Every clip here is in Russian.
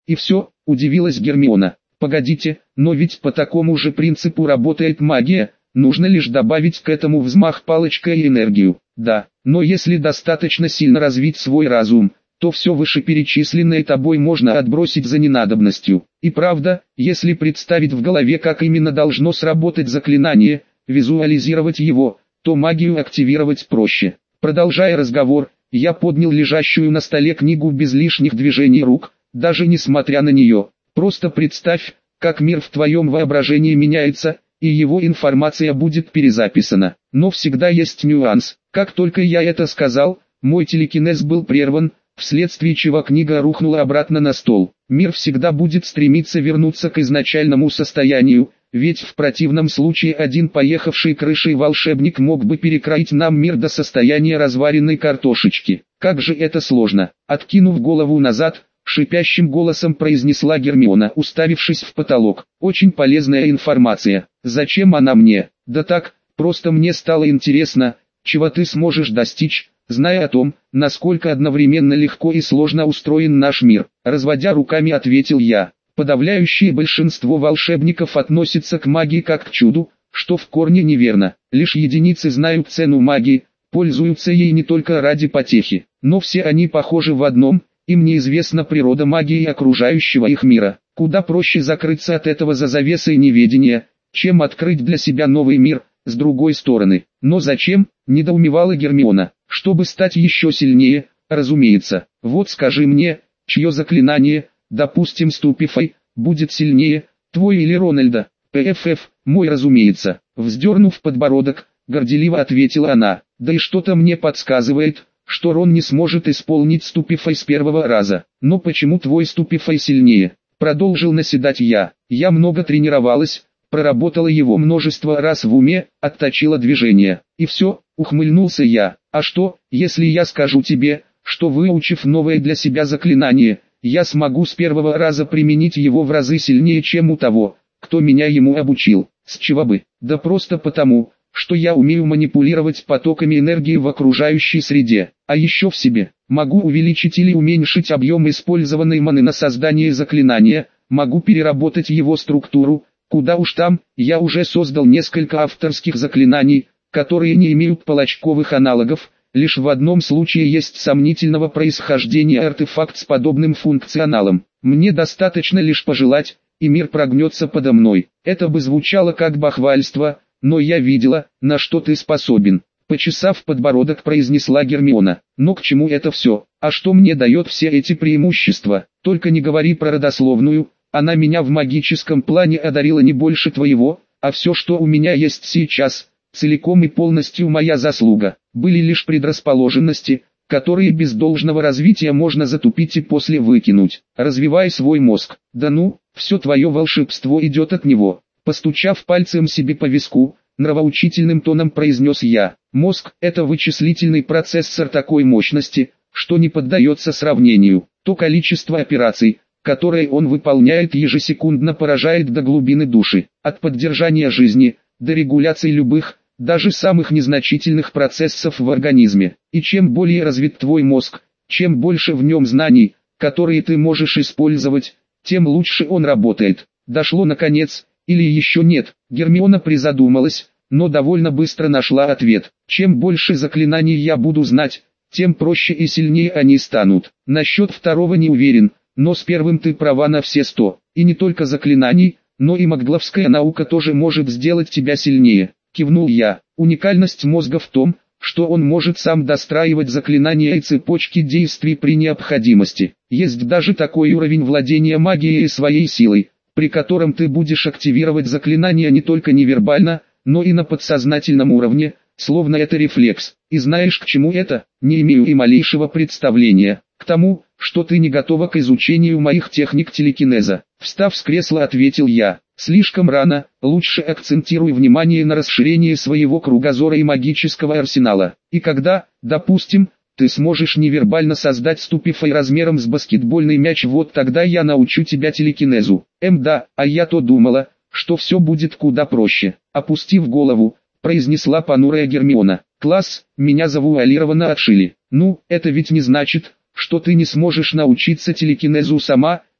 И все, удивилась Гермиона. Погодите, но ведь по такому же принципу работает магия, нужно лишь добавить к этому взмах палочкой и энергию. Да, но если достаточно сильно развить свой разум, то все вышеперечисленное тобой можно отбросить за ненадобностью. И правда, если представить в голове, как именно должно сработать заклинание, визуализировать его, то магию активировать проще. Продолжая разговор, я поднял лежащую на столе книгу без лишних движений рук, даже несмотря на нее. Просто представь, как мир в твоем воображении меняется, и его информация будет перезаписана. Но всегда есть нюанс. Как только я это сказал, мой телекинез был прерван, вследствие чего книга рухнула обратно на стол. Мир всегда будет стремиться вернуться к изначальному состоянию, ведь в противном случае один поехавший крышей волшебник мог бы перекроить нам мир до состояния разваренной картошечки. Как же это сложно. Откинув голову назад, шипящим голосом произнесла Гермиона, уставившись в потолок. Очень полезная информация. Зачем она мне? Да так, просто мне стало интересно, чего ты сможешь достичь, зная о том, насколько одновременно легко и сложно устроен наш мир. Разводя руками, ответил я. Подавляющее большинство волшебников относится к магии как к чуду, что в корне неверно. Лишь единицы знают цену магии, пользуются ей не только ради потехи. Но все они похожи в одном: им неизвестна природа магии окружающего их мира. Куда проще закрыться от этого за завесой неведения, чем открыть для себя новый мир, с другой стороны. Но зачем, недоумевала Гермиона. Чтобы стать еще сильнее, разумеется. Вот скажи мне, чье заклинание, допустим Ступифай, будет сильнее, твой или Рональда? ПФФ, мой, разумеется. Вздернув подбородок, горделиво ответила она. Да и что-то мне подсказывает, что Рон не сможет исполнить Ступифай с первого раза. Но почему твой Ступифай сильнее? Продолжил наседать я. Я много тренировалась, проработала его множество раз в уме, отточила движение. И все, ухмыльнулся я. А что, если я скажу тебе, что выучив новое для себя заклинание, я смогу с первого раза применить его в разы сильнее, чем у того, кто меня ему обучил? С чего бы? Да просто потому, что я умею манипулировать потоками энергии в окружающей среде, а еще в себе. Могу увеличить или уменьшить объем использованной маны на создание заклинания, могу переработать его структуру, куда уж там, я уже создал несколько авторских заклинаний, которые не имеют палочковых аналогов. Лишь в одном случае есть сомнительного происхождения артефакт с подобным функционалом. Мне достаточно лишь пожелать, и мир прогнется подо мной. Это бы звучало как бахвальство, но я видела, на что ты способен. Почесав подбородок, произнесла Гермиона. Но к чему это все? А что мне дает все эти преимущества? Только не говори про родословную, она меня в магическом плане одарила не больше твоего, а все, что у меня есть сейчас, целиком и полностью моя заслуга. Были лишь предрасположенности, которые без должного развития можно затупить и после выкинуть. Развивай свой мозг. Да ну, все твое волшебство идет от него. Постучав пальцем себе по виску, нравоучительным тоном произнес я. Мозг – это вычислительный процессор такой мощности, что не поддается сравнению. То количество операций, которые он выполняет ежесекундно, поражает до глубины души. От поддержания жизни, до регуляции любых, даже самых незначительных процессов в организме. И чем более развит твой мозг, чем больше в нем знаний, которые ты можешь использовать, тем лучше он работает. Дошло наконец, или еще нет? Гермиона призадумалась, но довольно быстро нашла ответ. Чем больше заклинаний я буду знать, тем проще и сильнее они станут. Насчет второго не уверен, но с первым ты права на все 100. И не только заклинаний, но и магловская наука тоже может сделать тебя сильнее. Кивнул я. Уникальность мозга в том, что он может сам достраивать заклинания и цепочки действий при необходимости. Есть даже такой уровень владения магией и своей силой, при котором ты будешь активировать заклинания не только невербально, но и на подсознательном уровне, словно это рефлекс. И знаешь, к чему это? Не имею и малейшего представления. К тому, что ты не готова к изучению моих техник телекинеза. Встав с кресла, ответил я. Слишком рано, лучше акцентируй внимание на расширении своего кругозора и магического арсенала. И когда, допустим, ты сможешь невербально создать Ступифай размером с баскетбольный мяч, вот тогда я научу тебя телекинезу. Да, а я то думала, что все будет куда проще. Опустив голову, произнесла понурая Гермиона. Класс, меня завуалированно отшили. Ну, это ведь не значит, что ты не сможешь научиться телекинезу сама,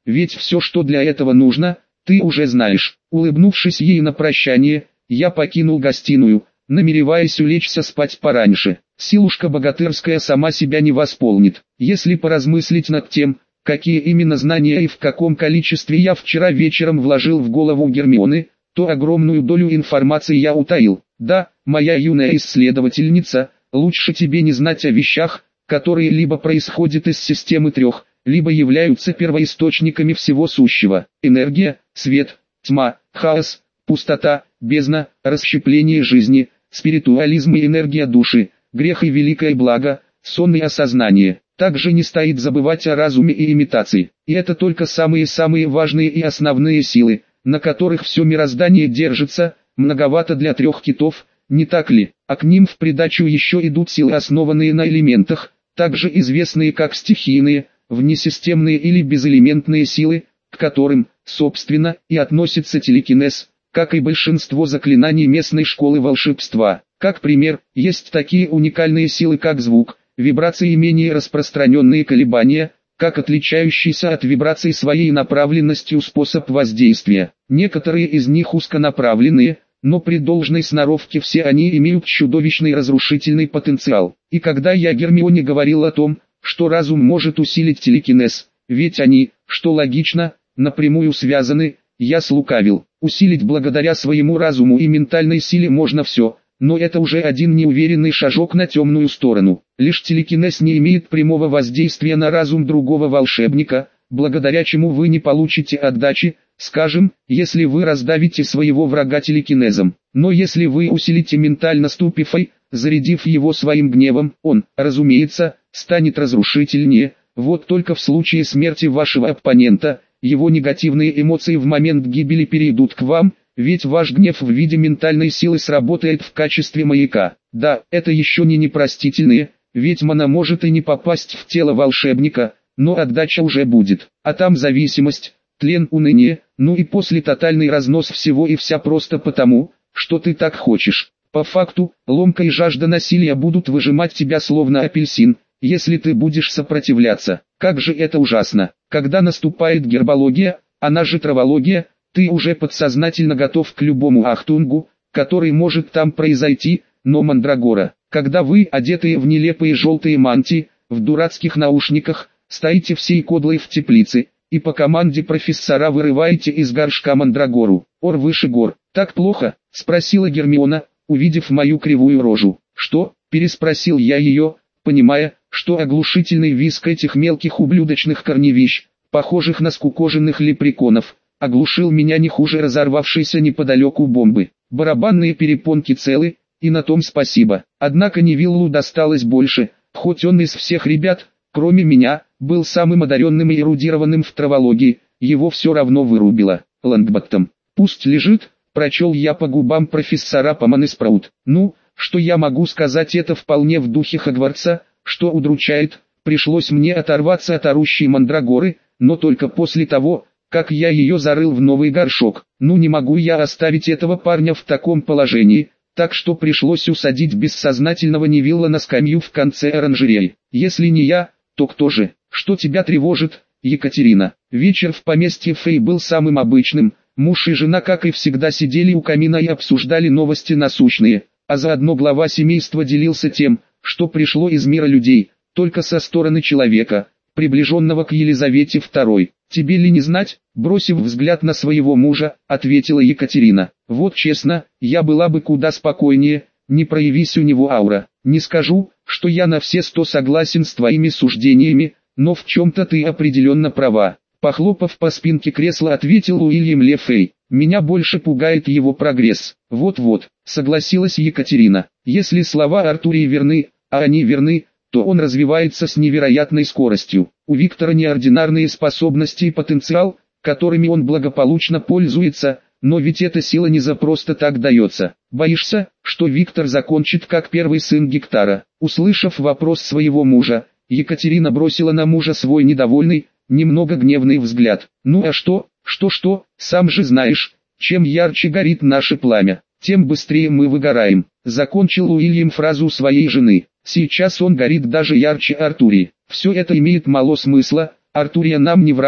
ведь все, что для этого нужно, ты уже знаешь. Улыбнувшись ей на прощание, я покинул гостиную, намереваясь улечься спать пораньше. Силушка богатырская сама себя не восполнит. Если поразмыслить над тем, какие именно знания и в каком количестве я вчера вечером вложил в голову Гермионы, то огромную долю информации я утаил. Да, моя юная исследовательница, лучше тебе не знать о вещах, которые либо происходят из системы трех, либо являются первоисточниками всего сущего. Энергия, свет, тьма, хаос, пустота, бездна, расщепление жизни, спиритуализм и энергия души, грех и великое благо, сон и осознание. Также не стоит забывать о разуме и имитации. И это только самые-самые важные и основные силы, на которых все мироздание держится. Многовато для трех китов, не так ли? А к ним в придачу еще идут силы, основанные на элементах, также известные как стихийные, внесистемные или безэлементные силы, к которым, собственно, и относится телекинез, как и большинство заклинаний местной школы волшебства. Как пример, есть такие уникальные силы, как звук, вибрации и менее распространенные колебания, как отличающийся от вибраций своей направленностью способ воздействия. Некоторые из них узконаправленные, но при должной сноровке все они имеют чудовищный разрушительный потенциал. И когда я Гермионе говорил о том, что разум может усилить телекинез, ведь они, что логично, напрямую связаны, я слукавил. Усилить благодаря своему разуму и ментальной силе можно все, но это уже один неуверенный шажок на темную сторону. Лишь телекинез не имеет прямого воздействия на разум другого волшебника, благодаря чему вы не получите отдачи, скажем, если вы раздавите своего врага телекинезом. Но если вы усилите ментально ступифой, зарядив его своим гневом, он, разумеется, станет разрушительнее. Вот только в случае смерти вашего оппонента, его негативные эмоции в момент гибели перейдут к вам, ведь ваш гнев в виде ментальной силы сработает в качестве маяка. Да, это еще не непростительные, ведь мана может и не попасть в тело волшебника, но отдача уже будет. А там зависимость, тлен, уныние, ну и после тотальный разнос всего и вся просто потому, что ты так хочешь. По факту, ломка и жажда насилия будут выжимать тебя словно апельсин, если ты будешь сопротивляться. Как же это ужасно. Когда наступает гербология, она же травология, ты уже подсознательно готов к любому ахтунгу, который может там произойти, но мандрагора, когда вы, одетые в нелепые желтые мантии, в дурацких наушниках, стоите всей кодлой в теплице, и по команде профессора вырываете из горшка мандрагору. Ор выше гор. Так плохо? Спросила Гермиона, увидев мою кривую рожу. Что? Переспросил я ее, понимая, что оглушительный визг этих мелких ублюдочных корневищ, похожих на скукоженных лепреконов, оглушил меня не хуже разорвавшейся неподалеку бомбы. Барабанные перепонки целы, и на том спасибо. Однако Невиллу досталось больше, хоть он из всех ребят, кроме меня, был самым одаренным и эрудированным в травологии, его все равно вырубило. Лонгботтом. Пусть лежит, прочел я по губам профессора Поманы Спраут. Ну, что я могу сказать, это вполне в духе Хогвартса, что удручает, пришлось мне оторваться от орущей мандрагоры, но только после того, как я ее зарыл в новый горшок. Ну не могу я оставить этого парня в таком положении, так что пришлось усадить бессознательного Невилла на скамью в конце оранжереи. Если не я, то кто же? Что тебя тревожит, Екатерина? Вечер в поместье Фей был самым обычным. Муж и жена, как и всегда, сидели у камина и обсуждали новости насущные, а заодно глава семейства делился тем, что пришло из мира людей, только со стороны человека, приближенного к Елизавете II. «Тебе ли не знать?» – бросив взгляд на своего мужа, ответила Екатерина. «Вот честно, я была бы куда спокойнее, не проявись у него аура. Не скажу, что я на все 100 согласен с твоими суждениями, но в чем-то ты определенно права». Похлопав по спинке кресла, ответил Уильям Лефей. «Меня больше пугает его прогресс». «Вот-вот», согласилась Екатерина. «Если слова Артурии верны, а они верны, то он развивается с невероятной скоростью. У Виктора неординарные способности и потенциал, которыми он благополучно пользуется, но ведь эта сила не за просто так дается. Боишься, что Виктор закончит как первый сын Гектара?» Услышав вопрос своего мужа, Екатерина бросила на мужа свой недовольный, немного гневный взгляд. «Ну а что, сам же знаешь, чем ярче горит наше пламя, тем быстрее мы выгораем», закончил Уильям фразу своей жены. «Сейчас он горит даже ярче Артурии. Все это имеет мало смысла, Артурия нам не враг,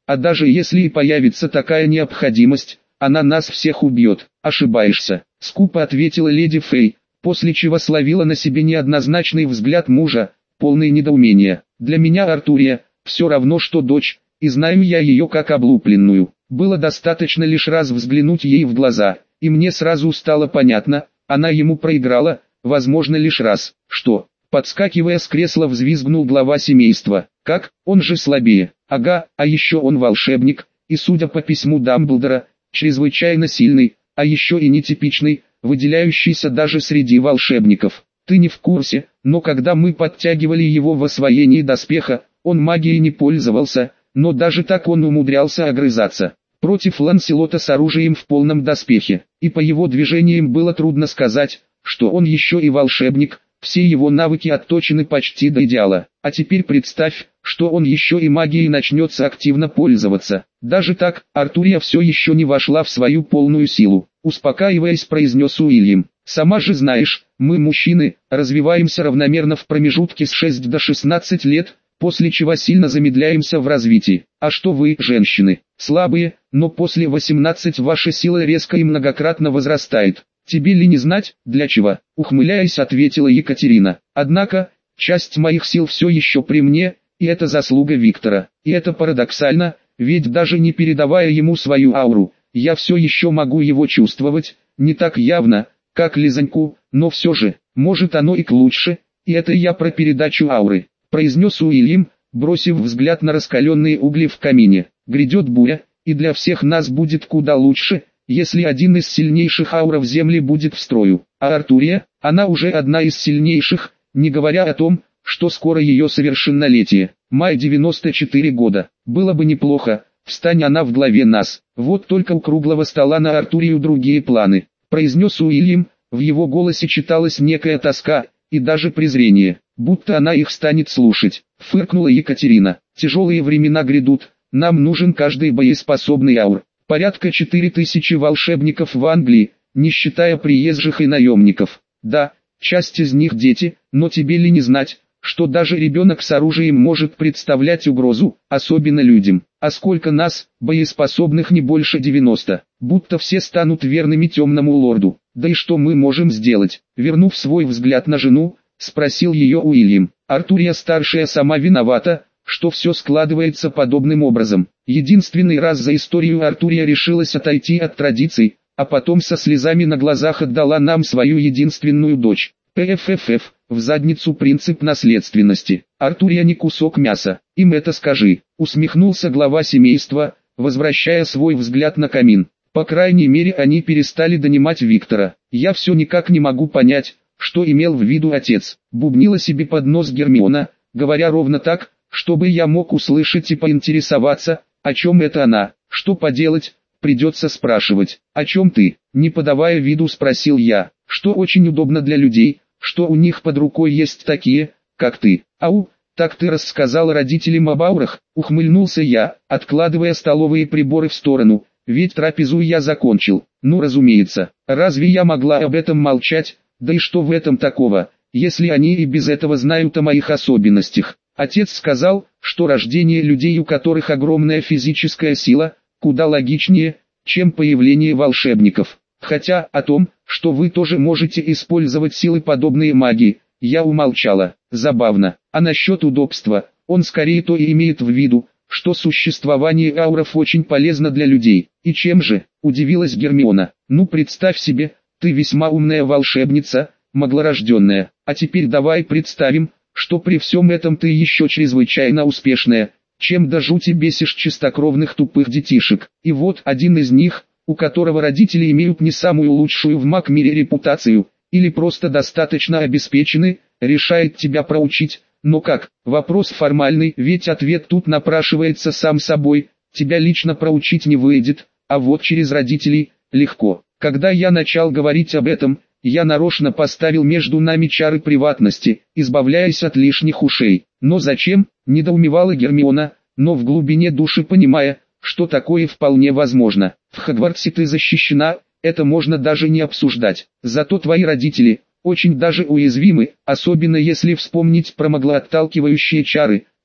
а даже если и появится такая необходимость, она нас всех убьет. Ошибаешься, скупо ответила леди Фэй, после чего словила на себе неоднозначный взгляд мужа, полный недоумения. Для меня Артурия все равно что дочь, и знаю я ее как облупленную. Было достаточно лишь раз взглянуть ей в глаза, и мне сразу стало понятно, она ему проиграла, возможно лишь раз. Что? Подскакивая с кресла, взвизгнул глава семейства. Как? Он же слабее. Ага, а еще он волшебник, и судя по письму Дамблдора, чрезвычайно сильный, а еще и нетипичный, выделяющийся даже среди волшебников. Ты не в курсе, но когда мы подтягивали его в освоении доспеха, он магией не пользовался, но даже так он умудрялся огрызаться против Ланселота с оружием в полном доспехе, и по его движениям было трудно сказать, что он еще и волшебник. Все его навыки отточены почти до идеала. А теперь представь, что он еще и магией начнется активно пользоваться. Даже так, Артурия все еще не вошла в свою полную силу. Успокаиваясь, произнес Уильям. Сама же знаешь, мы мужчины, развиваемся равномерно в промежутке с 6 до 16 лет, после чего сильно замедляемся в развитии. А что вы, женщины, слабые, но после 18 ваша сила резко и многократно возрастает. Тебе ли не знать, для чего? Ухмыляясь, ответила Екатерина. Однако, часть моих сил все еще при мне, и это заслуга Виктора. И это парадоксально, ведь даже не передавая ему свою ауру, я все еще могу его чувствовать, не так явно, как Лизоньку, но все же, может оно и к лучше, и это я про передачу ауры, произнес Уильям, бросив взгляд на раскаленные угли в камине. Грядет буря, и для всех нас будет куда лучше, если один из сильнейших ауров Земли будет в строю, а Артурия, она уже одна из сильнейших, не говоря о том, что скоро ее совершеннолетие. Май 94 года. Было бы неплохо, встань она в главе нас. Вот только у круглого стола на Артурию другие планы, произнес Уильям, в его голосе читалась некая тоска, и даже презрение, будто она их станет слушать. Фыркнула Екатерина. Тяжелые времена грядут, нам нужен каждый боеспособный аур. Порядка 4000 волшебников в Англии, не считая приезжих и наемников. Да, часть из них дети, но тебе ли не знать, что даже ребенок с оружием может представлять угрозу, особенно людям. А сколько нас, боеспособных не больше 90, будто все станут верными темному лорду. Да и что мы можем сделать? Вернув свой взгляд на жену, спросил ее Уильям. Артурия старшая сама виновата, что все складывается подобным образом. Единственный раз за историю Артурия решилась отойти от традиций, а потом со слезами на глазах отдала нам свою единственную дочь. ПФФФ, в задницу принцип наследственности. Артурия не кусок мяса, им это скажи. Усмехнулся глава семейства, возвращая свой взгляд на камин. По крайней мере они перестали донимать Виктора. Я все никак не могу понять, что имел в виду отец. Бубнила себе под нос Гермиона, говоря ровно так, чтобы я мог услышать и поинтересоваться, о чем это она. Что поделать, придется спрашивать. О чем ты? Не подавая виду, спросил я, что очень удобно для людей, что у них под рукой есть такие, как ты. Ау, так ты рассказал родителям об аурах? Ухмыльнулся я, откладывая столовые приборы в сторону, ведь трапезу я закончил. Ну разумеется, разве я могла об этом молчать? Да и что в этом такого, если они и без этого знают о моих особенностях? Отец сказал, что рождение людей, у которых огромная физическая сила, куда логичнее, чем появление волшебников. Хотя о том, что вы тоже можете использовать силы подобные магии, я умолчала. Забавно. А насчет удобства, он скорее то и имеет в виду, что существование ауров очень полезно для людей. И чем же, удивилась Гермиона. Ну представь себе, ты весьма умная волшебница, маглорожденная. А теперь давай представим, что при всем этом ты еще чрезвычайно успешная, чем до жути бесишь чистокровных тупых детишек. И вот один из них, у которого родители имеют не самую лучшую в маг-мире репутацию, или просто достаточно обеспечены, решает тебя проучить. Но как? Вопрос формальный, ведь ответ тут напрашивается сам собой. Тебя лично проучить не выйдет, а вот через родителей легко. Когда я начал говорить об этом, я нарочно поставил между нами чары приватности, избавляясь от лишних ушей. Но зачем? Недоумевала Гермиона, но в глубине души понимая, что такое вполне возможно. В Хогвартсе ты защищена, это можно даже не обсуждать. Зато твои родители очень даже уязвимы, особенно если вспомнить про маглоотталкивающие чары,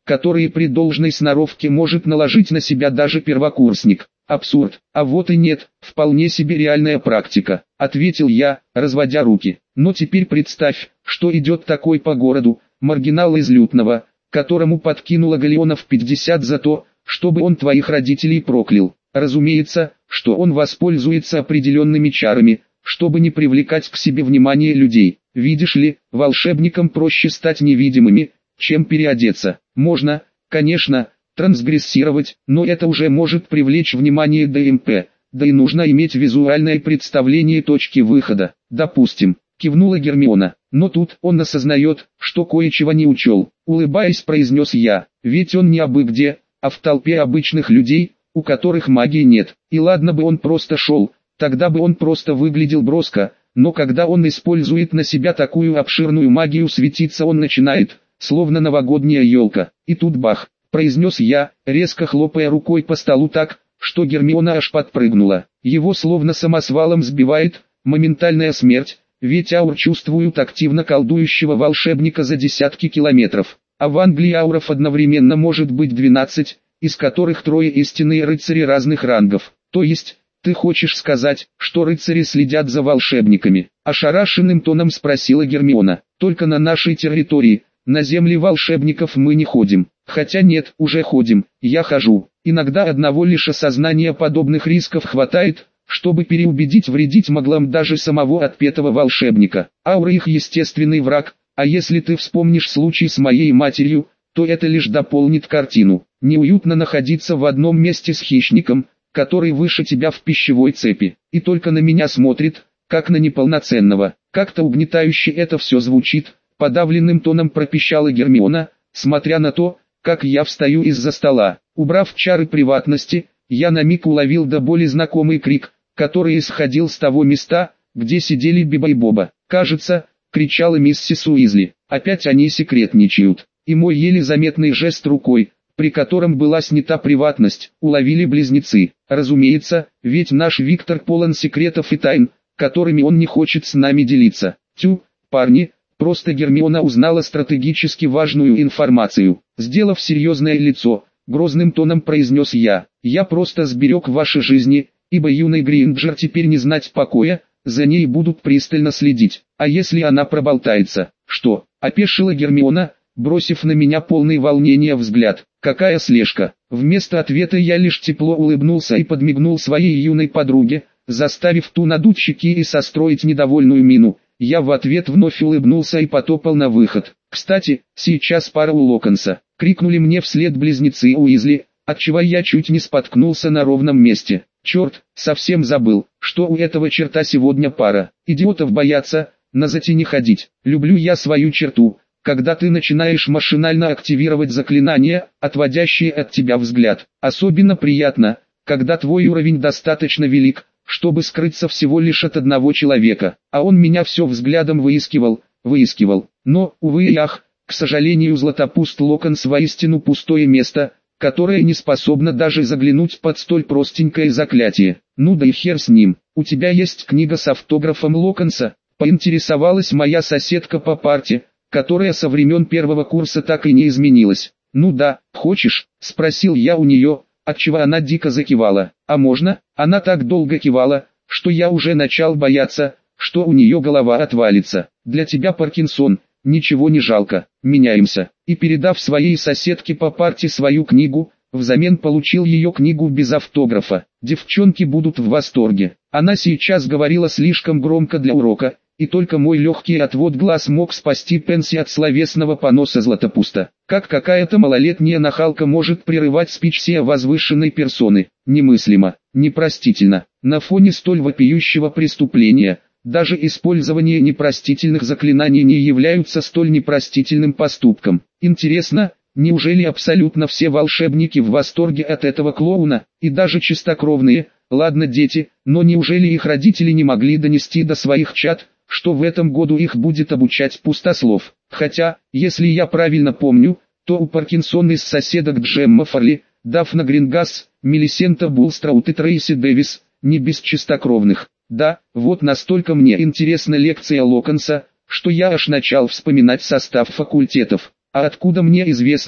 которые при должной сноровке может наложить на себя даже первокурсник. Абсурд. А вот и нет, вполне себе реальная практика, ответил я, разводя руки. Но теперь представь, что идет такой по городу, маргинал из Лютного, которому подкинула галеонов 50 за то, чтобы он твоих родителей проклял. Разумеется, что он воспользуется определенными чарами, чтобы не привлекать к себе внимание людей. Видишь ли, волшебникам проще стать невидимыми, чем переодеться. Можно, конечно, трансгрессировать, но это уже может привлечь внимание ДМП, да и нужно иметь визуальное представление точки выхода. Допустим, кивнула Гермиона, но тут он осознает, что кое-чего не учел. Улыбаясь, произнес я, ведь он не абы где, а в толпе обычных людей, у которых магии нет. И ладно бы он просто шел, тогда бы он просто выглядел броско, но когда он использует на себя такую обширную магию, светиться он начинает, словно новогодняя елка. И тут бах, произнес я, резко хлопая рукой по столу так, что Гермиона аж подпрыгнула. Его словно самосвалом сбивает, моментальная смерть, ведь аур чувствуют активно колдующего волшебника за десятки километров. А в Англии ауров одновременно может быть 12, из которых 3 истинные рыцари разных рангов. То есть, ты хочешь сказать, что рыцари следят за волшебниками? Ошарашенным тоном спросила Гермиона. Только на нашей территории, на земли волшебников мы не ходим. Хотя нет, уже ходим, я хожу. Иногда одного лишь осознания подобных рисков хватает, чтобы переубедить вредить моглам даже самого отпетого волшебника. Аура их естественный враг, а если ты вспомнишь случай с моей матерью, то это лишь дополнит картину. Неуютно находиться в одном месте с хищником, который выше тебя в пищевой цепи, и только на меня смотрит, как на неполноценного. Как-то угнетающе это все звучит, подавленным тоном пропищала Гермиона, смотря на то, как я встаю из-за стола. Убрав чары приватности, я на миг уловил до боли знакомый крик, который исходил с того места, где сидели Биба и Боба. «Кажется», — кричала миссис Уизли, — «опять они секретничают». И мой еле заметный жест рукой, при котором была снята приватность, уловили близнецы. Разумеется, ведь наш Виктор полон секретов и тайн, которыми он не хочет с нами делиться. Тю, парни, просто Гермиона узнала стратегически важную информацию. Сделав серьезное лицо, грозным тоном произнес я просто сберег ваши жизни, ибо юный Гринджер теперь не знать покоя, за ней будут пристально следить. А если она проболтается? Что? Опешила Гермиона, бросив на меня полный волнения взгляд. Какая слежка? Вместо ответа я лишь тепло улыбнулся и подмигнул своей юной подруге, заставив ту надуть щеки и состроить недовольную мину. Я в ответ вновь улыбнулся и потопал на выход. «Кстати, сейчас пара у Локонса!» — крикнули мне вслед близнецы Уизли, отчего я чуть не споткнулся на ровном месте. Черт, совсем забыл, что у этого черта сегодня пара. Идиотов бояться, на зати не ходить. Люблю я свою черту, когда ты начинаешь машинально активировать заклинания, отводящие от тебя взгляд. Особенно приятно, когда твой уровень достаточно велик, чтобы скрыться всего лишь от одного человека. А он меня все взглядом выискивал. Но, увы и ах, к сожалению, Златопуст Локонс воистину пустое место, которое не способно даже заглянуть под столь простенькое заклятие. Ну да и хер с ним. У тебя есть книга с автографом Локонса? Поинтересовалась моя соседка по парте, которая со времен первого курса так и не изменилась. Ну да, хочешь? Спросил я у нее, отчего она дико закивала. А можно? Она так долго кивала, что я уже начал бояться, что у нее голова отвалится. Для тебя Паркинсон, ничего не жалко, меняемся. И передав своей соседке по парте свою книгу, взамен получил ее книгу без автографа. Девчонки будут в восторге. Она сейчас говорила слишком громко для урока, и только мой легкий отвод глаз мог спасти Пенси от словесного поноса Златопуста. Как какая-то малолетняя нахалка может прерывать спич сия возвышенной персоны? Немыслимо, непростительно. На фоне столь вопиющего преступления, даже использование непростительных заклинаний не являются столь непростительным поступком. Интересно, неужели абсолютно все волшебники в восторге от этого клоуна, и даже чистокровные? Ладно, дети, но неужели их родители не могли донести до своих чад, что в этом году их будет обучать пустослов? Хотя, если я правильно помню, то у Паркинсона из соседок Джемма Фарли, Дафна Грингасс, Мелисента Булстраут и Трейси Дэвис, не без чистокровных. Да, вот настолько мне интересна лекция Локонса, что я аж начал вспоминать состав факультетов. А откуда мне известно,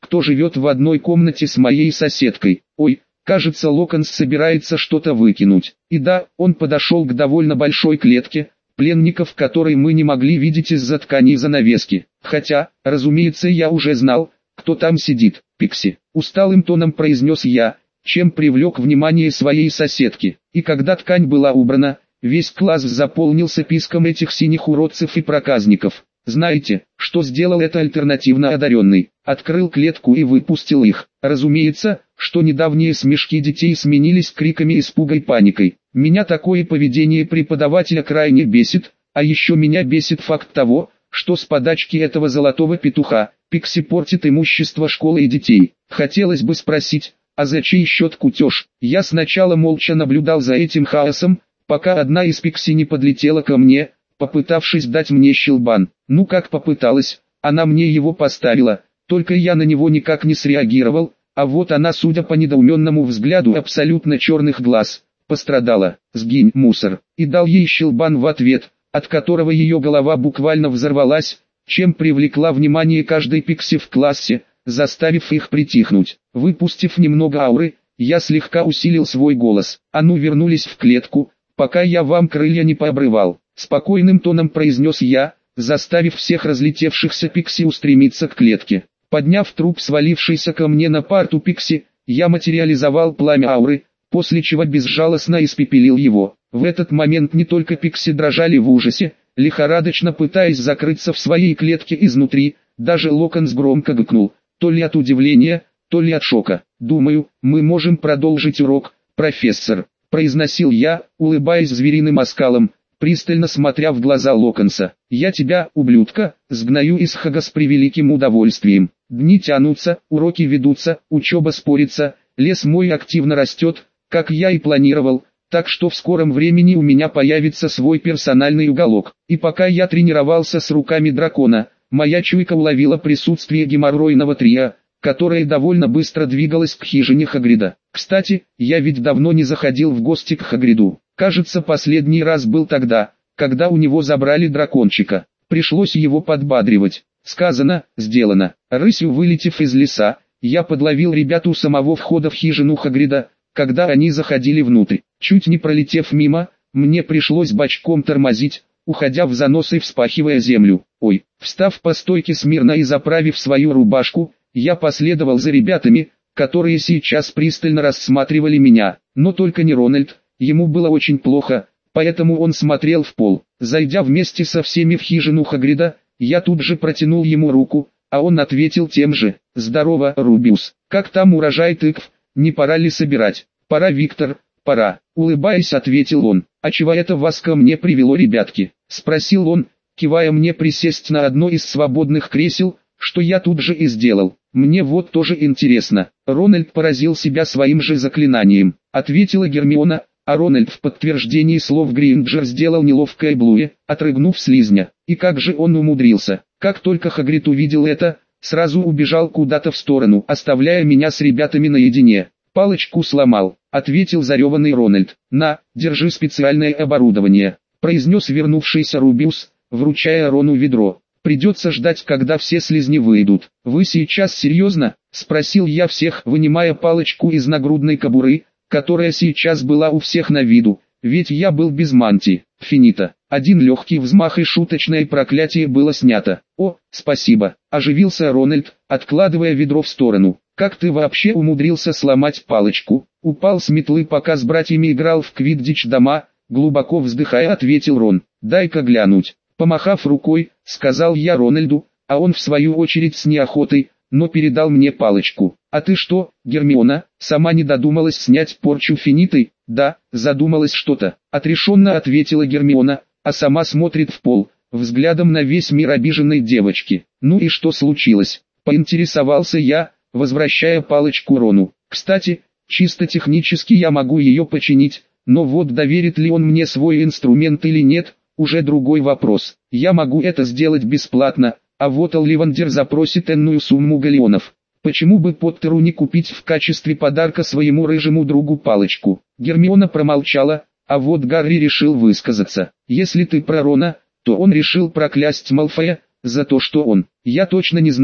кто живет в одной комнате с моей соседкой. Ой, кажется, Локонс собирается что-то выкинуть. И да, он подошел к довольно большой клетке, пленников которой мы не могли видеть из-за ткани занавески. Хотя, разумеется, я уже знал, кто там сидит. Пикси. Усталым тоном произнес я, чем привлек внимание своей соседки. И когда ткань была убрана, весь класс заполнился писком этих синих уродцев и проказников. Знаете, что сделал это альтернативно одаренный? Открыл клетку и выпустил их. Разумеется, что недавние смешки детей сменились криками испуга и паникой. Меня такое поведение преподавателя крайне бесит, а еще меня бесит факт того, что с подачки этого золотого петуха, Пикси портит имущество школы и детей. Хотелось бы спросить, а за чей счет кутеж? Я сначала молча наблюдал за этим хаосом, пока одна из Пикси не подлетела ко мне, попытавшись дать мне щелбан. Ну как попыталась, она мне его поставила, только я на него никак не среагировал, а вот она, судя по недоуменному взгляду абсолютно черных глаз, пострадала. «Сгинь, мусор!» И дал ей щелбан в ответ, от которого ее голова буквально взорвалась, чем привлекла внимание каждой Пикси в классе, заставив их притихнуть. Выпустив немного ауры, я слегка усилил свой голос. «А ну, вернулись в клетку, пока я вам крылья не пообрывал», — спокойным тоном произнес я, заставив всех разлетевшихся Пикси устремиться к клетке. Подняв труп свалившийся ко мне на парту Пикси, я материализовал пламя ауры, после чего безжалостно испепелил его. В этот момент не только Пикси дрожали в ужасе, лихорадочно пытаясь закрыться в своей клетке изнутри, даже Локонс громко гыкнул, то ли от удивления, то ли от шока. «Думаю, мы можем продолжить урок, профессор», — произносил я, улыбаясь звериным оскалом, пристально смотря в глаза Локонса. «Я тебя, ублюдка, сгною из Хага с превеликим удовольствием. Дни тянутся, уроки ведутся, учеба спорится, лес мой активно растет, как я и планировал, так что в скором времени у меня появится свой персональный уголок. И пока я тренировался с руками дракона, моя чуйка уловила присутствие геморройного трио, которое довольно быстро двигалось к хижине Хагрида. Кстати, я ведь давно не заходил в гости к Хагриду. Кажется, последний раз был тогда, когда у него забрали дракончика. Пришлось его подбадривать. Сказано, сделано. Рысью вылетев из леса, я подловил ребят у самого входа в хижину Хагрида, когда они заходили внутрь. Чуть не пролетев мимо, мне пришлось бочком тормозить, уходя в занос и вспахивая землю. Ой, встав по стойке смирно и заправив свою рубашку, я последовал за ребятами, которые сейчас пристально рассматривали меня. Но только не Рональд, ему было очень плохо, поэтому он смотрел в пол. Зайдя вместе со всеми в хижину Хагрида, я тут же протянул ему руку, а он ответил тем же. «Здорово, Рубиус, как там урожай тыкв, не пора ли собирать?» «Пора, Виктор, пора», — улыбаясь, ответил он. «А чего это вас ко мне привело, ребятки?» — спросил он, кивая мне присесть на одно из свободных кресел, что я тут же и сделал. «Мне вот тоже интересно». «Рональд поразил себя своим же заклинанием», — ответила Гермиона, а Рональд в подтверждении слов Гринджер сделал неловкое блуе, отрыгнув слизня. И как же он умудрился? Как только Хагрид увидел это, сразу убежал куда-то в сторону, оставляя меня с ребятами наедине. «Палочку сломал», — ответил зареванный Рональд. «На, держи специальное оборудование», — произнес вернувшийся Рубиус, вручая Рону ведро. «Придется ждать, когда все слизни выйдут». «Вы сейчас серьезно?» — спросил я всех, вынимая палочку из нагрудной кобуры, которая сейчас была у всех на виду, ведь я был без мантии. Финита. Один легкий взмах и шуточное проклятие было снято. «О, спасибо», — оживился Рональд, откладывая ведро в сторону. «Как ты вообще умудрился сломать палочку?» «Упал с метлы, пока с братьями играл в квиддич дома», — глубоко вздыхая ответил Рон. «Дай-ка глянуть». Помахав рукой, сказал я Рональду, а он в свою очередь с неохотой, но передал мне палочку. «А ты что, Гермиона, сама не додумалась снять порчу Финитой?» «Да, задумалась что-то», — отрешенно ответила Гермиона, а сама смотрит в пол, взглядом на весь мир обиженной девочки. «Ну и что случилось?» — поинтересовался я, возвращая палочку Рону. «Кстати, чисто технически я могу ее починить, но вот доверит ли он мне свой инструмент или нет, уже другой вопрос. Я могу это сделать бесплатно, а вот Олливандер запросит энную сумму галлеонов. Почему бы Поттеру не купить в качестве подарка своему рыжему другу палочку?» Гермиона промолчала, а вот Гарри решил высказаться. «Если ты про Рона, то он решил проклясть Малфоя, за то, что он. Я точно не знаю,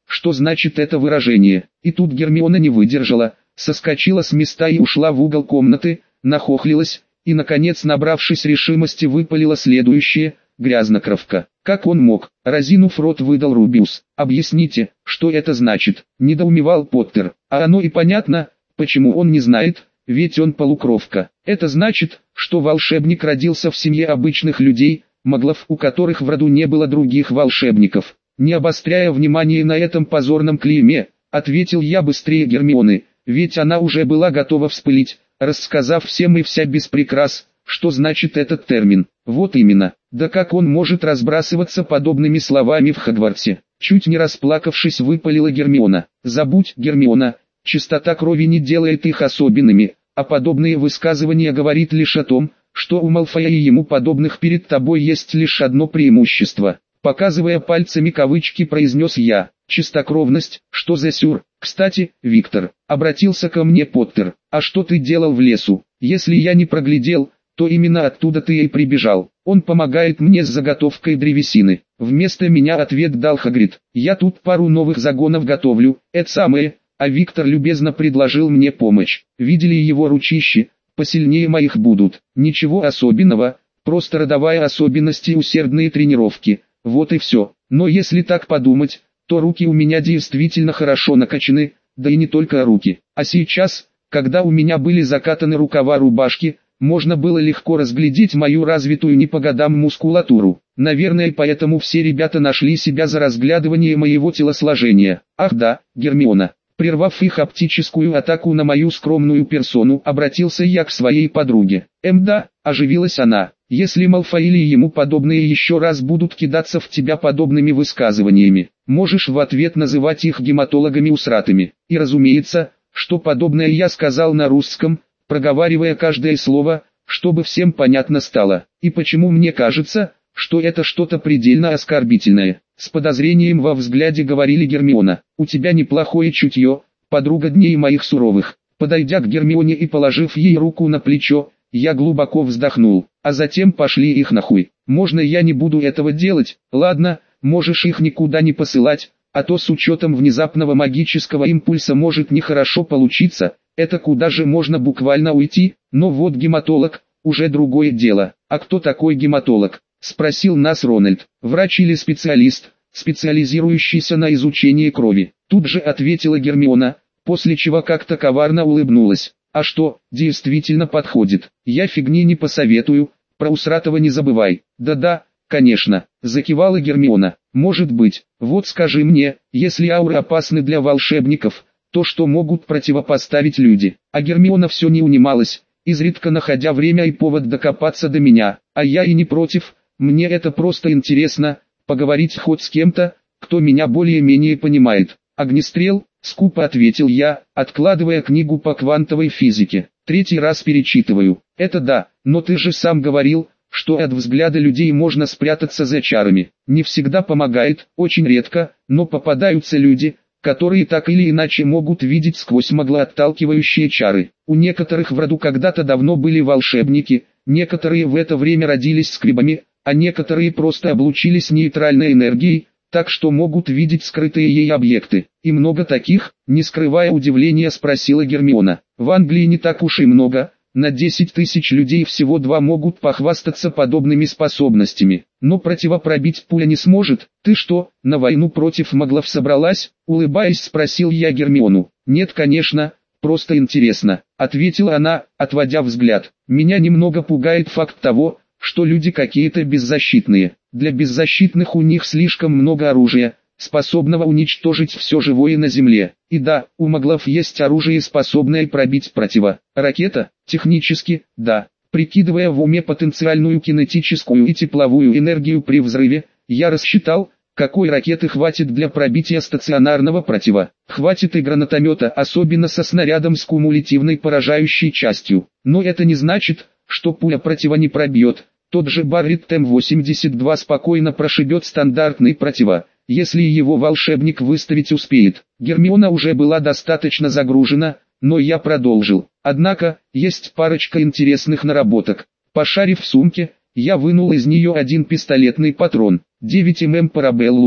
что значит это выражение. И тут Гермиона не выдержала, соскочила с места и ушла в угол комнаты, нахохлилась, и наконец, набравшись решимости, выпалила следующее: грязнокровка. Как он мог? Разинув рот, выдал Рубиус. Объясните, что это значит? Недоумевал Поттер. А оно и понятно, почему он не знает, ведь он полукровка. Это значит, что волшебник родился в семье обычных людей, маглов, у которых в роду не было других волшебников. Не обостряя внимание на этом позорном клейме, ответил я быстрее Гермионы, ведь она уже была готова вспылить, рассказав всем и вся без прикрас, что значит этот термин. Вот именно. Да как он может разбрасываться подобными словами в Хогвартсе? Чуть не расплакавшись, выпалила Гермиона. Забудь, Гермиона, чистота крови не делает их особенными, а подобные высказывания говорит лишь о том, что у Малфоя и ему подобных перед тобой есть лишь одно преимущество. Показывая пальцами кавычки, произнес я. Чистокровность, что за сюр? Кстати, Виктор, обратился ко мне Поттер, а что ты делал в лесу? Если я не проглядел, то именно оттуда ты и прибежал. Он помогает мне с заготовкой древесины. Вместо меня ответ дал Хагрид. Я тут пару новых загонов готовлю, это самое, а Виктор любезно предложил мне помощь. Видели его ручищи? Посильнее моих будут. Ничего особенного, просто родовая особенность и усердные тренировки. Вот и все. Но если так подумать, то руки у меня действительно хорошо накачаны, да и не только руки. А сейчас, когда у меня были закатаны рукава рубашки, можно было легко разглядеть мою развитую не по годам мускулатуру. Наверное, поэтому все ребята нашли себя за разглядывание моего телосложения. Ах да, Гермиона. Прервав их оптическую атаку на мою скромную персону, обратился я к своей подруге. Да, оживилась она. Если Малфой или ему подобные еще раз будут кидаться в тебя подобными высказываниями, можешь в ответ называть их гематологами усратыми. И разумеется, что подобное я сказал на русском, проговаривая каждое слово, чтобы всем понятно стало. И почему мне кажется, что это что-то предельно оскорбительное? С подозрением во взгляде говорили Гермиона. У тебя неплохое чутье, подруга дней моих суровых. Подойдя к Гермионе и положив ей руку на плечо, я глубоко вздохнул. А затем пошли их нахуй. Можно я не буду этого делать? Ладно, можешь их никуда не посылать, а то с учетом внезапного магического импульса может нехорошо получиться. Это куда же можно буквально уйти? Но вот гематолог, уже другое дело. А кто такой гематолог? Спросил нас Рональд. Врач или специалист, специализирующийся на изучении крови. Тут же ответила Гермиона, после чего как-то коварно улыбнулась. А что, действительно подходит. Я фигни не посоветую, про усратого не забывай. Да-да, конечно, закивала Гермиона. Может быть, вот скажи мне, если ауры опасны для волшебников, то что могут противопоставить люди? А Гермиона все не унималась, изредка находя время и повод докопаться до меня. А я и не против, мне это просто интересно, поговорить хоть с кем-то, кто меня более-менее понимает. Огнестрел, скупо ответил я, откладывая книгу по квантовой физике. Третий раз перечитываю. Это да, но ты же сам говорил, что от взгляда людей можно спрятаться за чарами. Не всегда помогает, очень редко, но попадаются люди, которые так или иначе могут видеть сквозь маглоотталкивающие чары. У некоторых в роду когда-то давно были волшебники, некоторые в это время родились скрибами, а некоторые просто облучились нейтральной энергией, так что могут видеть скрытые ей объекты. И много таких, не скрывая удивления, спросила Гермиона. В Англии не так уж и много, на 10 тысяч людей всего 2 могут похвастаться подобными способностями. Но противопробить пуля не сможет. Ты что, на войну против маглов собралась? Улыбаясь, спросил я Гермиону. Нет, конечно, просто интересно, ответила она, отводя взгляд. Меня немного пугает факт того, что люди какие-то беззащитные. Для беззащитных у них слишком много оружия, способного уничтожить все живое на земле. И да, у маглов есть оружие, способное пробить ракета, технически, да. Прикидывая в уме потенциальную кинетическую и тепловую энергию при взрыве, я рассчитал, какой ракеты хватит для пробития стационарного Хватит и гранатомета, особенно со снарядом с кумулятивной поражающей частью. Но это не значит, что пуля не пробьет. Тот же Барретт М-82 спокойно прошибет стандартный если его волшебник выставить успеет. Гермиона уже была достаточно загружена, но я продолжил. Однако, есть парочка интересных наработок. Пошарив в сумке, я вынул из нее один пистолетный патрон, 9 мм Парабеллум,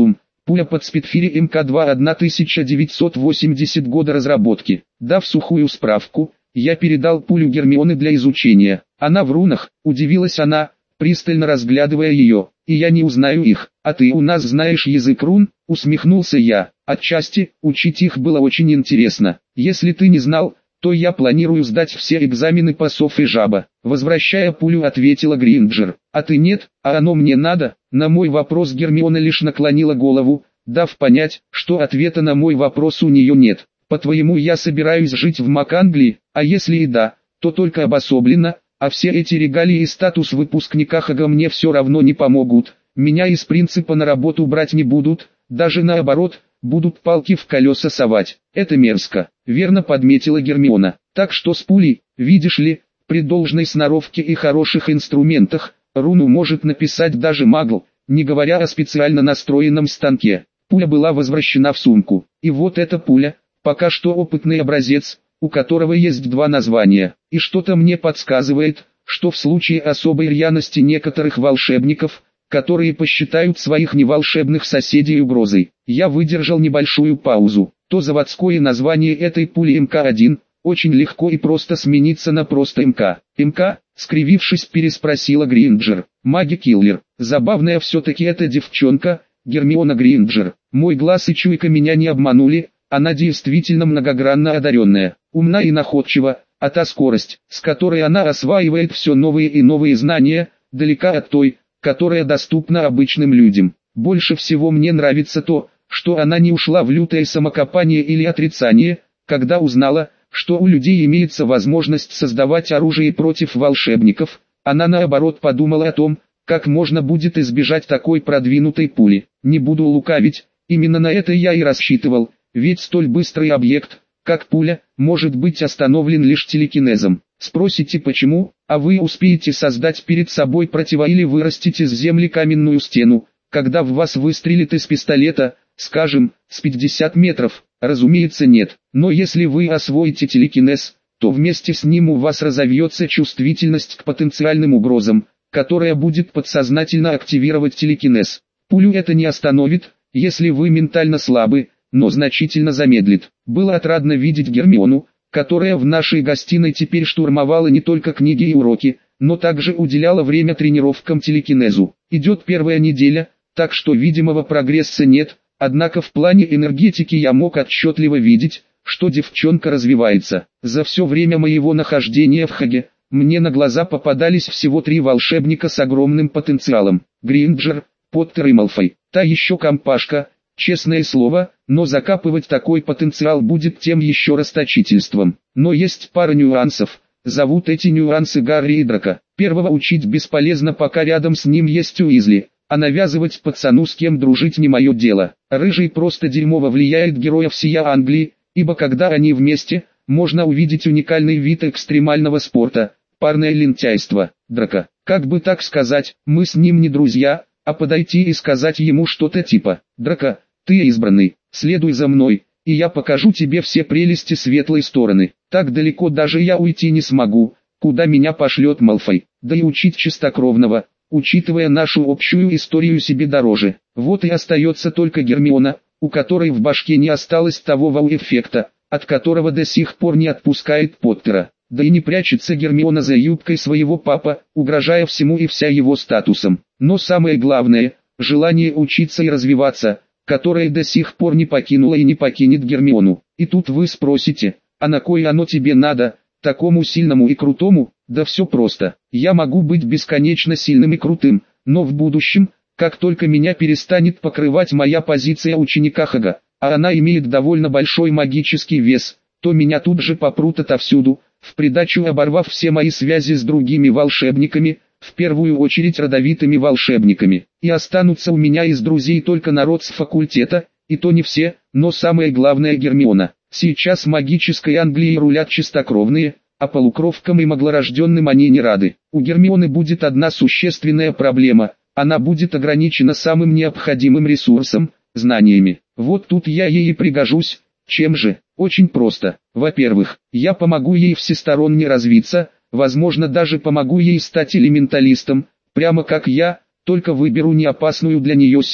Пуля под Спитфире МК-2 1980 года разработки. Дав сухую справку, я передал пулю Гермионы для изучения. Она в рунах, удивилась она, пристально разглядывая ее. И я не узнаю их. А ты у нас знаешь язык рун? Усмехнулся я. Отчасти, учить их было очень интересно. Если ты не знал, то я планирую сдать все экзамены по сов и жаба. Возвращая пулю, ответила Гринджер. А ты нет, а оно мне надо? На мой вопрос Гермиона лишь наклонила голову, дав понять, что ответа на мой вопрос у нее нет. По-твоему, я собираюсь жить в Маканглии, а если и да, то только обособленно, а все эти регалии и статус выпускника Хага мне все равно не помогут. Меня из принципа на работу брать не будут, даже наоборот, будут палки в колеса совать. Это мерзко, верно подметила Гермиона. Так что с пулей, видишь ли, при должной сноровке и хороших инструментах, руну может написать даже магл, не говоря о специально настроенном станке. Пуля была возвращена в сумку. И вот эта пуля, пока что опытный образец, у которого есть два названия. И что-то мне подсказывает, что в случае особой рьяности некоторых волшебников, которые посчитают своих неволшебных соседей угрозой, я выдержал небольшую паузу, то заводское название этой пули МК-1 очень легко и просто сменится на просто МК. МК, скривившись, переспросила Гринджер. Маги-киллер. Забавная все-таки эта девчонка, Гермиона Гринджер. Мой глаз и чуйка меня не обманули, она действительно многогранно одаренная, умна и находчива, а та скорость, с которой она осваивает все новые и новые знания, далека от той, которая доступна обычным людям. Больше всего мне нравится то, что она не ушла в лютое самокопание или отрицание, когда узнала, что у людей имеется возможность создавать оружие против волшебников. Она наоборот подумала о том, как можно будет избежать такой продвинутой пули. Не буду лукавить, именно на это я и рассчитывал, ведь столь быстрый объект, как пуля, может быть остановлен лишь телекинезом. Спросите почему, а вы успеете создать перед собой или вырастить из земли каменную стену, когда в вас выстрелит из пистолета, скажем, с 50 метров, разумеется нет. Но если вы освоите телекинез, то вместе с ним у вас разовьется чувствительность к потенциальным угрозам, которая будет подсознательно активировать телекинез. Пулю это не остановит, если вы ментально слабы, но значительно замедлит. Было отрадно видеть Гермиону, которая в нашей гостиной теперь штурмовала не только книги и уроки, но также уделяла время тренировкам телекинезу. Идет первая неделя, так что видимого прогресса нет, однако в плане энергетики я мог отчетливо видеть, что девчонка развивается. За все время моего нахождения в Хаге, мне на глаза попадались всего 3 волшебника с огромным потенциалом. Гринджер, Поттер и Малфой. Та еще компашка, честное слово, но закапывать такой потенциал будет тем еще расточительством. Но есть пара нюансов. Зовут эти нюансы Гарри и Драко. Первого учить бесполезно, пока рядом с ним есть Уизли, а навязывать пацану с кем дружить не мое дело. Рыжий просто дерьмово влияет героев всей Англии, ибо когда они вместе, можно увидеть уникальный вид экстремального спорта, парное лентяйство. Драко, как бы так сказать, мы с ним не друзья, а подойти и сказать ему что-то типа: «Драко, ты избранный, следуй за мной, и я покажу тебе все прелести светлой стороны». Так далеко даже я уйти не смогу, куда меня пошлет Малфой, да и учить чистокровного, учитывая нашу общую историю, себе дороже. Вот и остается только Гермиона, у которой в башке не осталось того вау-эффекта, от которого до сих пор не отпускает Поттера. Да и не прячется Гермиона за юбкой своего папа, угрожая всему и вся его статусом. Но самое главное, желание учиться и развиваться, которое до сих пор не покинуло и не покинет Гермиону. И тут вы спросите, а на кой оно тебе надо, такому сильному и крутому? Да все просто. Я могу быть бесконечно сильным и крутым, но в будущем, как только меня перестанет покрывать моя позиция ученика Хага, а она имеет довольно большой магический вес, то меня тут же попрут отовсюду, в придачу оборвав все мои связи с другими волшебниками, в первую очередь родовитыми волшебниками. И останутся у меня из друзей только народ с факультета, и то не все, но самое главное Гермиона. Сейчас магической Англией рулят чистокровные, а полукровкам и маглорожденным они не рады. У Гермионы будет одна существенная проблема, она будет ограничена самым необходимым ресурсом – знаниями. Вот тут я ей и пригожусь. Чем же? Очень просто. Во-первых, я помогу ей всесторонне развиться, возможно даже помогу ей стать элементалистом, прямо как я, только выберу неопасную для нее силу.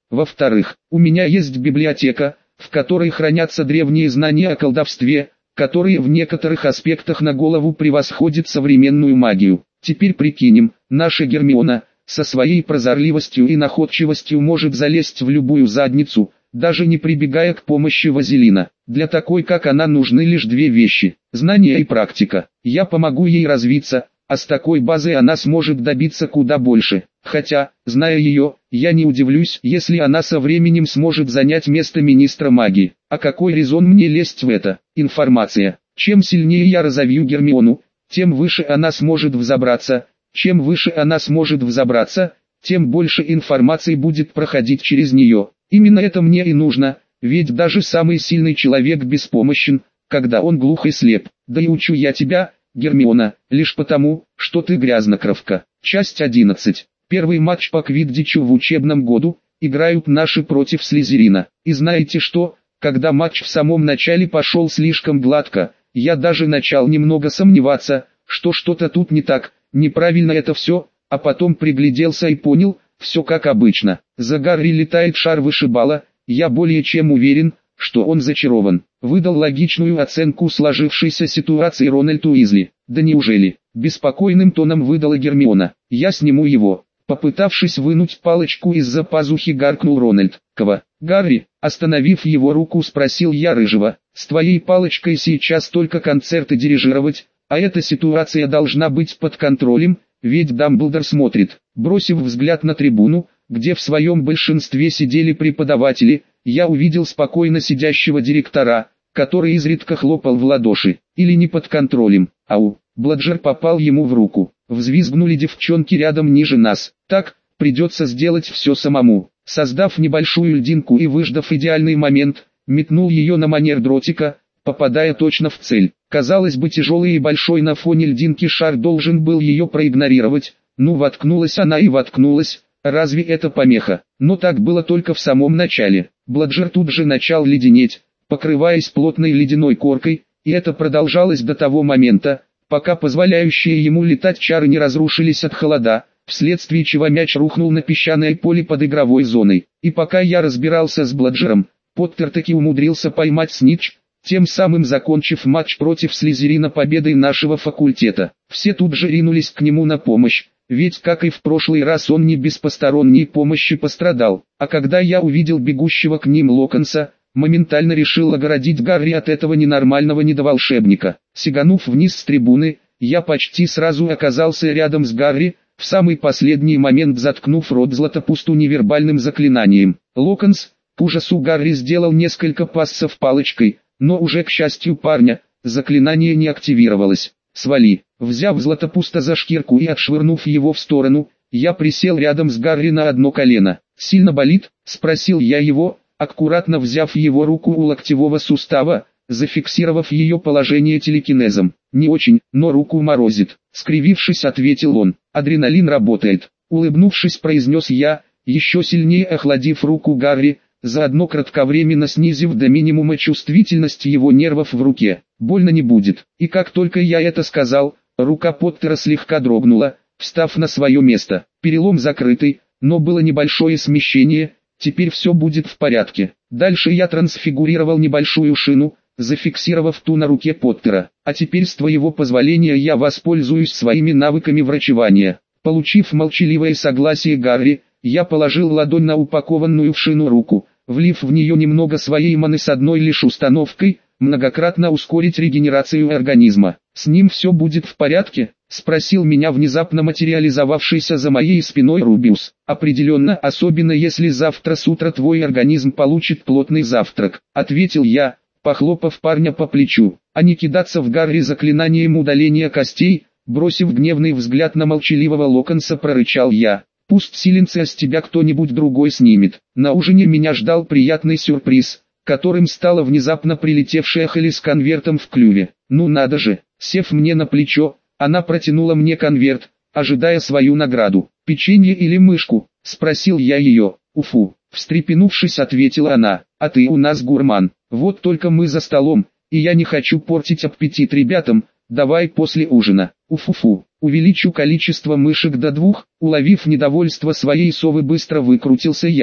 Во-вторых, у меня есть библиотека, в которой хранятся древние знания о колдовстве, которые в некоторых аспектах на голову превосходят современную магию. Теперь прикинем, наша Гермиона, со своей прозорливостью и находчивостью может залезть в любую задницу, даже не прибегая к помощи вазелина. Для такой как она нужны лишь две вещи – знания и практика. Я помогу ей развиться, а с такой базой она сможет добиться куда больше. Хотя, зная ее, я не удивлюсь, если она со временем сможет занять место министра магии. А какой резон мне лезть в это? Информация. Чем сильнее я разовью Гермиону, тем выше она сможет взобраться. Чем выше она сможет взобраться, тем больше информации будет проходить через нее. Именно это мне и нужно, ведь даже самый сильный человек беспомощен, когда он глух и слеп. Да и учу я тебя, Гермиона, лишь потому, что ты грязнокровка. Часть 11. Первый матч по квиддичу в учебном году, играют наши против Слизерина. И знаете что, когда матч в самом начале пошел слишком гладко, я даже начал немного сомневаться, что что-то тут не так, неправильно это все, а потом пригляделся и понял, все как обычно. За Гарри летает шар вышибала, я более чем уверен, что он зачарован. Выдал логичную оценку сложившейся ситуации Рональд Уизли. Да неужели? Беспокойным тоном выдала Гермиона. Я сниму его. Попытавшись вынуть палочку из-за пазухи, гаркнул Рональд. Кого? Гарри, остановив его руку, спросил я Рыжего. С твоей палочкой сейчас только концерты дирижировать, а эта ситуация должна быть под контролем, ведь Дамблдор смотрит. Бросив взгляд на трибуну, где в своем большинстве сидели преподаватели, я увидел спокойно сидящего директора, который изредка хлопал в ладоши. Или не под контролем. Ау, Бладжер попал ему в руку. Взвизгнули девчонки рядом ниже нас. Так, придется сделать все самому. Создав небольшую льдинку и выждав идеальный момент, метнул ее на манер дротика, попадая точно в цель. Казалось бы, тяжелый и большой на фоне льдинки шар должен был ее проигнорировать. Ну, воткнулась она и воткнулась. Разве это помеха? Но так было только в самом начале. Бладжер тут же начал леденеть, покрываясь плотной ледяной коркой, и это продолжалось до того момента, пока позволяющие ему летать чары не разрушились от холода, вследствие чего мяч рухнул на песчаное поле под игровой зоной. И пока я разбирался с Бладжером, Поттер таки умудрился поймать снитч, тем самым закончив матч против Слизерина победой нашего факультета. Все тут же ринулись к нему на помощь, ведь как и в прошлый раз он не без посторонней помощи пострадал. А когда я увидел бегущего к ним Локонса, моментально решил огородить Гарри от этого ненормального недоволшебника. Сиганув вниз с трибуны, я почти сразу оказался рядом с Гарри, в самый последний момент заткнув рот Златопусту невербальным заклинанием. Локонс, к ужасу Гарри, сделал несколько пассов палочкой, но уже к счастью парня, заклинание не активировалось. «Свали!» Взяв Златопуста за шкирку и отшвырнув его в сторону, я присел рядом с Гарри на одно колено. «Сильно болит?» – спросил я его, аккуратно взяв его руку у локтевого сустава, зафиксировав ее положение телекинезом. «Не очень, но руку морозит», – скривившись, ответил он. «Адреналин работает», – улыбнувшись, произнес я, еще сильнее охладив руку Гарри, заодно кратковременно снизив до минимума чувствительность его нервов в руке. «Больно не будет». И как только я это сказал, рука Поттера слегка дрогнула, встав на свое место. Перелом закрытый, но было небольшое смещение, теперь все будет в порядке. Дальше я трансфигурировал небольшую шину, зафиксировав ту на руке Поттера. А теперь с твоего позволения я воспользуюсь своими навыками врачевания. Получив молчаливое согласие Гарри, я положил ладонь на упакованную в шину руку, влив в нее немного своей маны с одной лишь установкой – многократно ускорить регенерацию организма. «С ним все будет в порядке?» – спросил меня внезапно материализовавшийся за моей спиной Рубиус. «Определенно, особенно если завтра с утра твой организм получит плотный завтрак», – ответил я, похлопав парня по плечу. «А не кидаться в Гарри заклинанием удаления костей?» Бросив гневный взгляд на молчаливого Локонса, прорычал я. «Пусть силенца с тебя кто-нибудь другой снимет». На ужине меня ждал приятный сюрприз, которым стала внезапно прилетевшая Холли с конвертом в клюве. Ну надо же, сев мне на плечо, она протянула мне конверт, ожидая свою награду. «Печенье или мышку?» – спросил я ее. «Уфу», – встрепенувшись, ответила она. «А ты у нас гурман. Вот только мы за столом, и я не хочу портить аппетит ребятам, давай после ужина». «Уфу-фу». «Увеличу количество мышек до 2», уловив недовольство своей совы, быстро выкрутился я,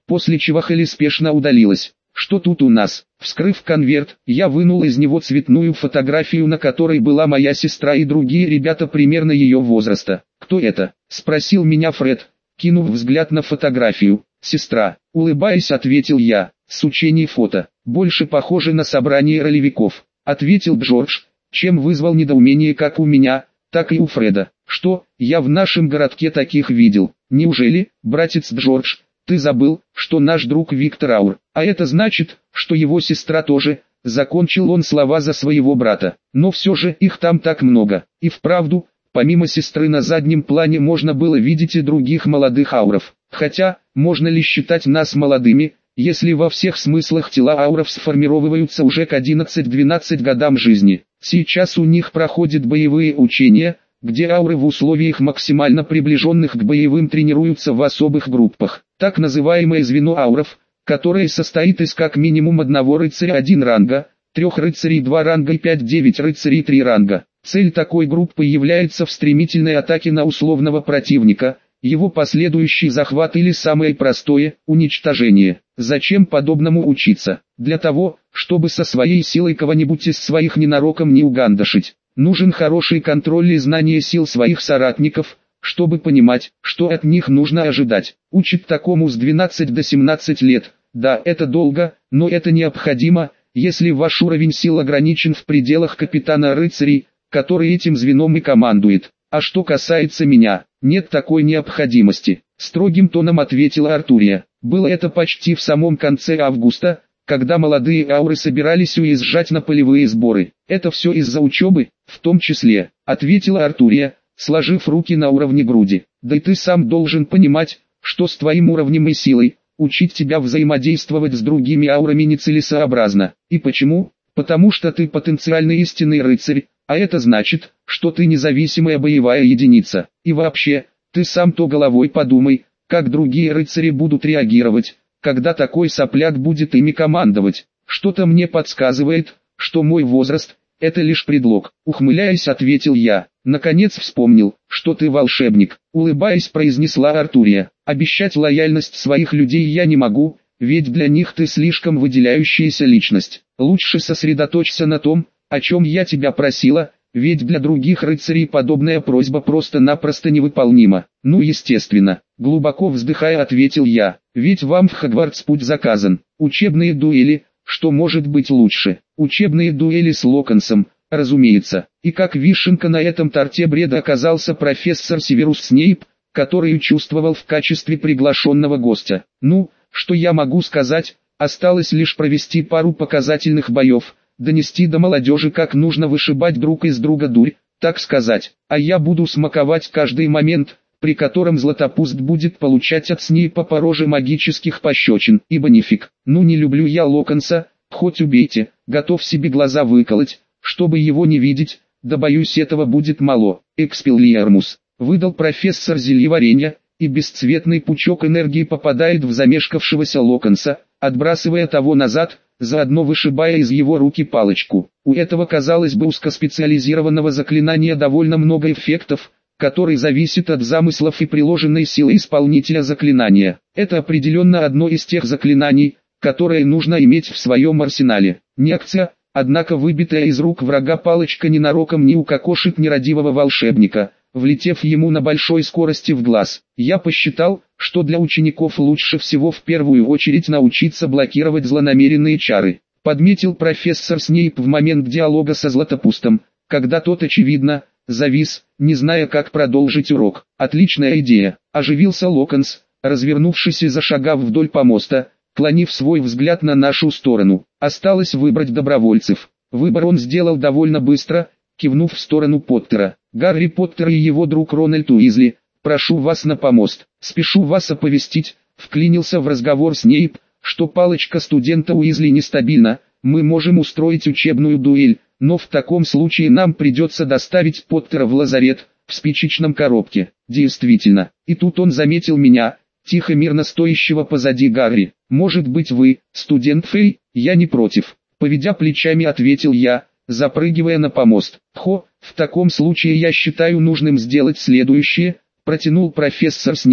после чего Хелли спешно удалилась. «Что тут у нас?» Вскрыв конверт, я вынул из него цветную фотографию, на которой была моя сестра и другие ребята примерно ее возраста. «Кто это?» – спросил меня Фред, кинув взгляд на фотографию. «Сестра», – улыбаясь, ответил я. «С учений фото. Больше похоже на собрание ролевиков», – ответил Джордж, чем вызвал недоумение как у меня, так и у Фреда. «Что, я в нашем городке таких видел? Неужели, братец Джордж, ты забыл, что наш друг Виктор Аур, а это значит, что его сестра тоже», закончил он слова за своего брата. «Но все же их там так много». И вправду, помимо сестры на заднем плане можно было видеть и других молодых ауров. Хотя, можно ли считать нас молодыми, если во всех смыслах тела ауров сформировываются уже к 11-12 годам жизни? Сейчас у них проходят боевые учения, где ауры в условиях максимально приближенных к боевым тренируются в особых группах. Так называемое звено ауров, которое состоит из как минимум одного рыцаря 1 ранга, 3 рыцарей 2 ранга и 5-9 рыцарей 3 ранга. Цель такой группы является в стремительной атаке на условного противника, его последующий захват или самое простое – уничтожение. Зачем подобному учиться? Для того, чтобы со своей силой кого-нибудь из своих ненароком не угандошить. Нужен хороший контроль и знание сил своих соратников, чтобы понимать, что от них нужно ожидать. Учат такому с 12 до 17 лет. Да, это долго, но это необходимо, если ваш уровень сил ограничен в пределах капитана рыцарей, который этим звеном и командует. А что касается меня, нет такой необходимости, строгим тоном ответила Артурия. Было это почти в самом конце августа, когда молодые ауры собирались уезжать на полевые сборы. Это все из-за учебы, в том числе, ответила Артурия, сложив руки на уровне груди. Да и ты сам должен понимать, что с твоим уровнем и силой, учить тебя взаимодействовать с другими аурами нецелесообразно. И почему? Потому что ты потенциальный истинный рыцарь, а это значит, что ты независимая боевая единица. И вообще, ты сам-то головой подумай, как другие рыцари будут реагировать, когда такой сопляк будет ими командовать. Что-то мне подсказывает, что мой возраст – это лишь предлог. Ухмыляясь, ответил я. Наконец вспомнил, что ты волшебник. Улыбаясь, произнесла Артурия. Обещать лояльность своих людей я не могу, ведь для них ты слишком выделяющаяся личность. Лучше сосредоточься на том, о чем я тебя просила, ведь для других рыцарей подобная просьба просто-напросто невыполнима. Ну естественно, глубоко вздыхая, ответил я, ведь вам в Хогвартс путь заказан. Учебные дуэли, что может быть лучше? Учебные дуэли с Локонсом, разумеется. И как вишенка на этом торте бреда оказался профессор Северус Снейп, который чувствовал в качестве приглашенного гостя. Ну, что я могу сказать, осталось лишь провести пару показательных боев, донести до молодежи, как нужно вышибать друг из друга дурь, так сказать, а я буду смаковать каждый момент, при котором Златопуст будет получать от Снейпа по роже магических пощечин, ибо нифиг, ну не люблю я Локонса, хоть убейте, готов себе глаза выколоть, чтобы его не видеть, да боюсь этого будет мало. Экспеллиармус, выдал профессор зельеваренья, и бесцветный пучок энергии попадает в замешкавшегося Локонса, отбрасывая того назад, заодно вышибая из его руки палочку. У этого, казалось бы, узкоспециализированного заклинания довольно много эффектов, которые зависят от замыслов и приложенной силы исполнителя заклинания. Это определенно одно из тех заклинаний, которые нужно иметь в своем арсенале. Не акция, однако выбитая из рук врага палочка ненароком не укокошит нерадивого волшебника, влетев ему на большой скорости в глаз. Я посчитал, что для учеников лучше всего в первую очередь научиться блокировать злонамеренные чары. Подметил профессор Снейп в момент диалога со Златопустом, когда тот, очевидно, завис, не зная, как продолжить урок. Отличная идея. Оживился Локонс, развернувшись и зашагав вдоль помоста, клонив свой взгляд на нашу сторону. Осталось выбрать добровольцев. Выбор он сделал довольно быстро, кивнув в сторону Поттера. «Гарри Поттер и его друг Рональд Уизли, прошу вас на помост. Спешу вас оповестить», вклинился в разговор Снейп, «что палочка студента Уизли нестабильна, мы можем устроить учебную дуэль, но в таком случае нам придется доставить Поттера в лазарет, в спичечном коробке». Действительно, и тут он заметил меня, тихо мирно стоящего позади Гарри. «Может быть вы, студент Фей, я не против», поведя плечами, ответил я, запрыгивая на помост. В таком случае я считаю нужным сделать следующее, протянул профессор Снейп,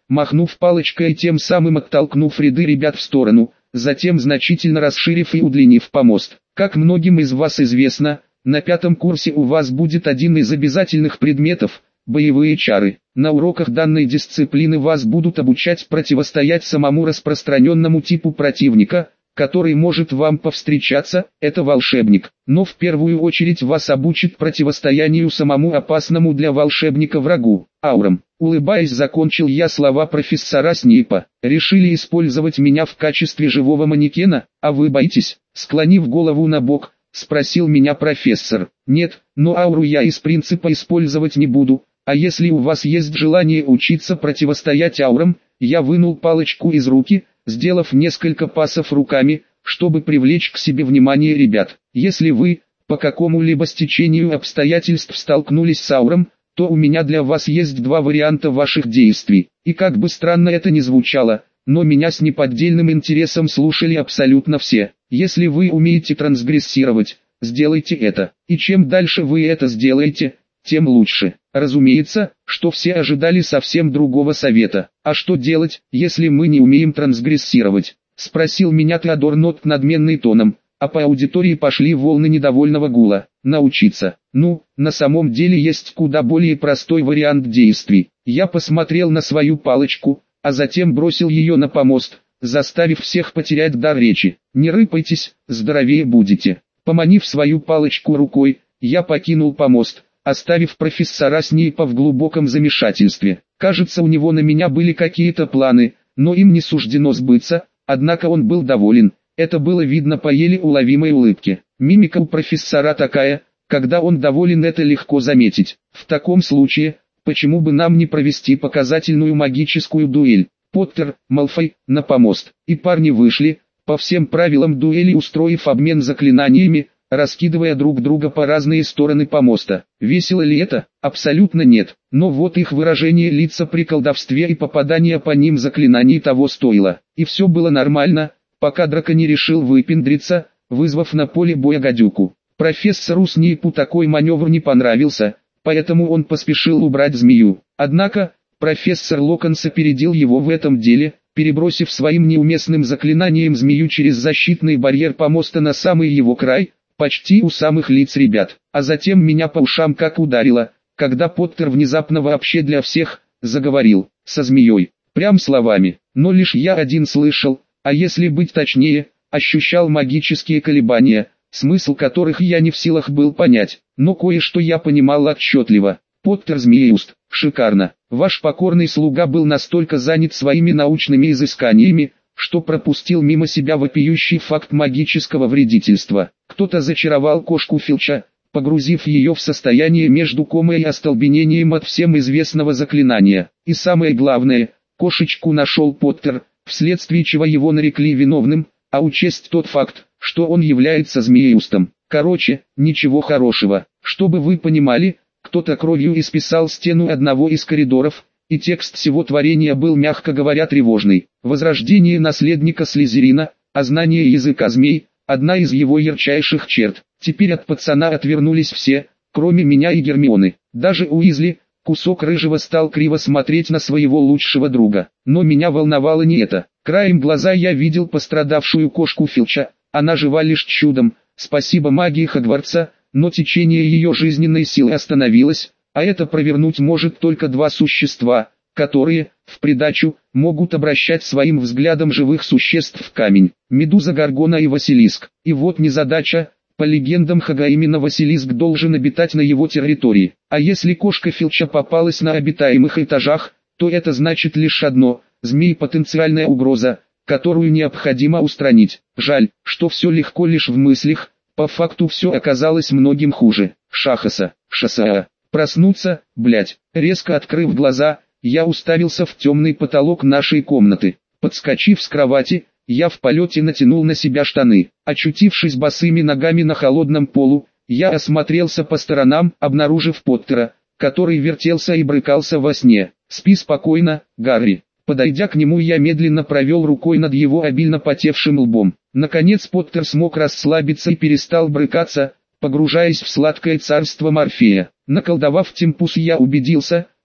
махнув палочкой и тем самым оттолкнув ряды ребят в сторону, затем значительно расширив и удлинив помост. Как многим из вас известно, на 5-м курсе у вас будет один из обязательных предметов – боевые чары. На уроках данной дисциплины вас будут обучать противостоять самому распространенному типу противника, который может вам повстречаться, это волшебник. Но в первую очередь вас обучат противостоянию самому опасному для волшебника врагу – аурам. Улыбаясь, закончил я слова профессора Снейпа. Решили использовать меня в качестве живого манекена, а вы боитесь? Склонив голову на бок, спросил меня профессор. Нет, но ауру я из принципа использовать не буду. А если у вас есть желание учиться противостоять аурам, я вынул палочку из руки, сделав несколько пасов руками, чтобы привлечь к себе внимание ребят. Если вы, по какому-либо стечению обстоятельств столкнулись с ауром, то у меня для вас есть два варианта ваших действий. И как бы странно это ни звучало, но меня с неподдельным интересом слушали абсолютно все. Если вы умеете трансгрессировать, сделайте это. И чем дальше вы это сделаете, тем лучше. Разумеется, что все ожидали совсем другого совета. А что делать, если мы не умеем трансгрессировать? Спросил меня Теодор Нот надменным тоном, а по аудитории пошли волны недовольного гула. Научиться. Ну, на самом деле есть куда более простой вариант действий. Я посмотрел на свою палочку, а затем бросил ее на помост, заставив всех потерять дар речи. Не рыпайтесь, здоровее будете. Поманив свою палочку рукой, я покинул помост, оставив профессора Снейпа в глубоком замешательстве. Кажется, у него на меня были какие-то планы, но им не суждено сбыться, однако он был доволен. Это было видно по еле уловимой улыбке. Мимика у профессора такая, когда он доволен, это легко заметить. В таком случае, почему бы нам не провести показательную магическую дуэль? Поттер, Малфой, на помост. И парни вышли, по всем правилам дуэли устроив обмен заклинаниями, раскидывая друг друга по разные стороны помоста. Весело ли это? Абсолютно нет. Но вот их выражение лица при колдовстве и попадание по ним заклинаний того стоило. И все было нормально, пока Драко не решил выпендриться, вызвав на поле боя гадюку. Профессору Снейпу такой маневр не понравился, поэтому он поспешил убрать змею. Однако, профессор Локонс опередил его в этом деле, перебросив своим неуместным заклинанием змею через защитный барьер помоста на самый его край, почти у самых лиц ребят. А затем меня по ушам как ударило, когда Поттер внезапно вообще для всех заговорил со змеей, прям словами. Но лишь я один слышал, а если быть точнее, ощущал магические колебания, смысл которых я не в силах был понять, но кое-что я понимал отчетливо. Поттер Змееуст, шикарно. Ваш покорный слуга был настолько занят своими научными изысканиями, что пропустил мимо себя вопиющий факт магического вредительства. Кто-то зачаровал кошку Филча, погрузив ее в состояние между комой и остолбенением от всем известного заклинания. И самое главное, кошечку нашел Поттер, вследствие чего его нарекли виновным, а учесть тот факт, что он является Змееустом. Короче, ничего хорошего. Чтобы вы понимали, кто-то кровью исписал стену одного из коридоров, и текст всего творения был, мягко говоря, тревожный. Возрождение наследника Слизерина, а знание языка змей – одна из его ярчайших черт. Теперь от пацана отвернулись все, кроме меня и Гермионы. Даже Уизли, кусок рыжего, стал криво смотреть на своего лучшего друга. Но меня волновало не это. Краем глаза я видел пострадавшую кошку Филча. Она жива лишь чудом, спасибо магии Хогвартса, но течение ее жизненной силы остановилось, а это провернуть может только два существа, которые, в придачу, могут обращать своим взглядом живых существ в камень. Медуза Гаргона и Василиск. И вот незадача, по легендам Хога именно Василиск должен обитать на его территории. А если кошка Филча попалась на обитаемых этажах, то это значит лишь одно – змей – потенциальная угроза, которую необходимо устранить. Жаль, что все легко лишь в мыслях, по факту все оказалось многим хуже. Шахаса, шасаа. Проснуться, блять. Резко открыв глаза, я уставился в темный потолок нашей комнаты. Подскочив с кровати, я в полете натянул на себя штаны. Очутившись босыми ногами на холодном полу, я осмотрелся по сторонам, обнаружив Поттера, который вертелся и брыкался во сне. «Спи спокойно, Гарри». Подойдя к нему, я медленно провел рукой над его обильно потевшим лбом. Наконец Поттер смог расслабиться и перестал брыкаться, погружаясь в сладкое царство Морфея. Наколдовав Темпус, я убедился,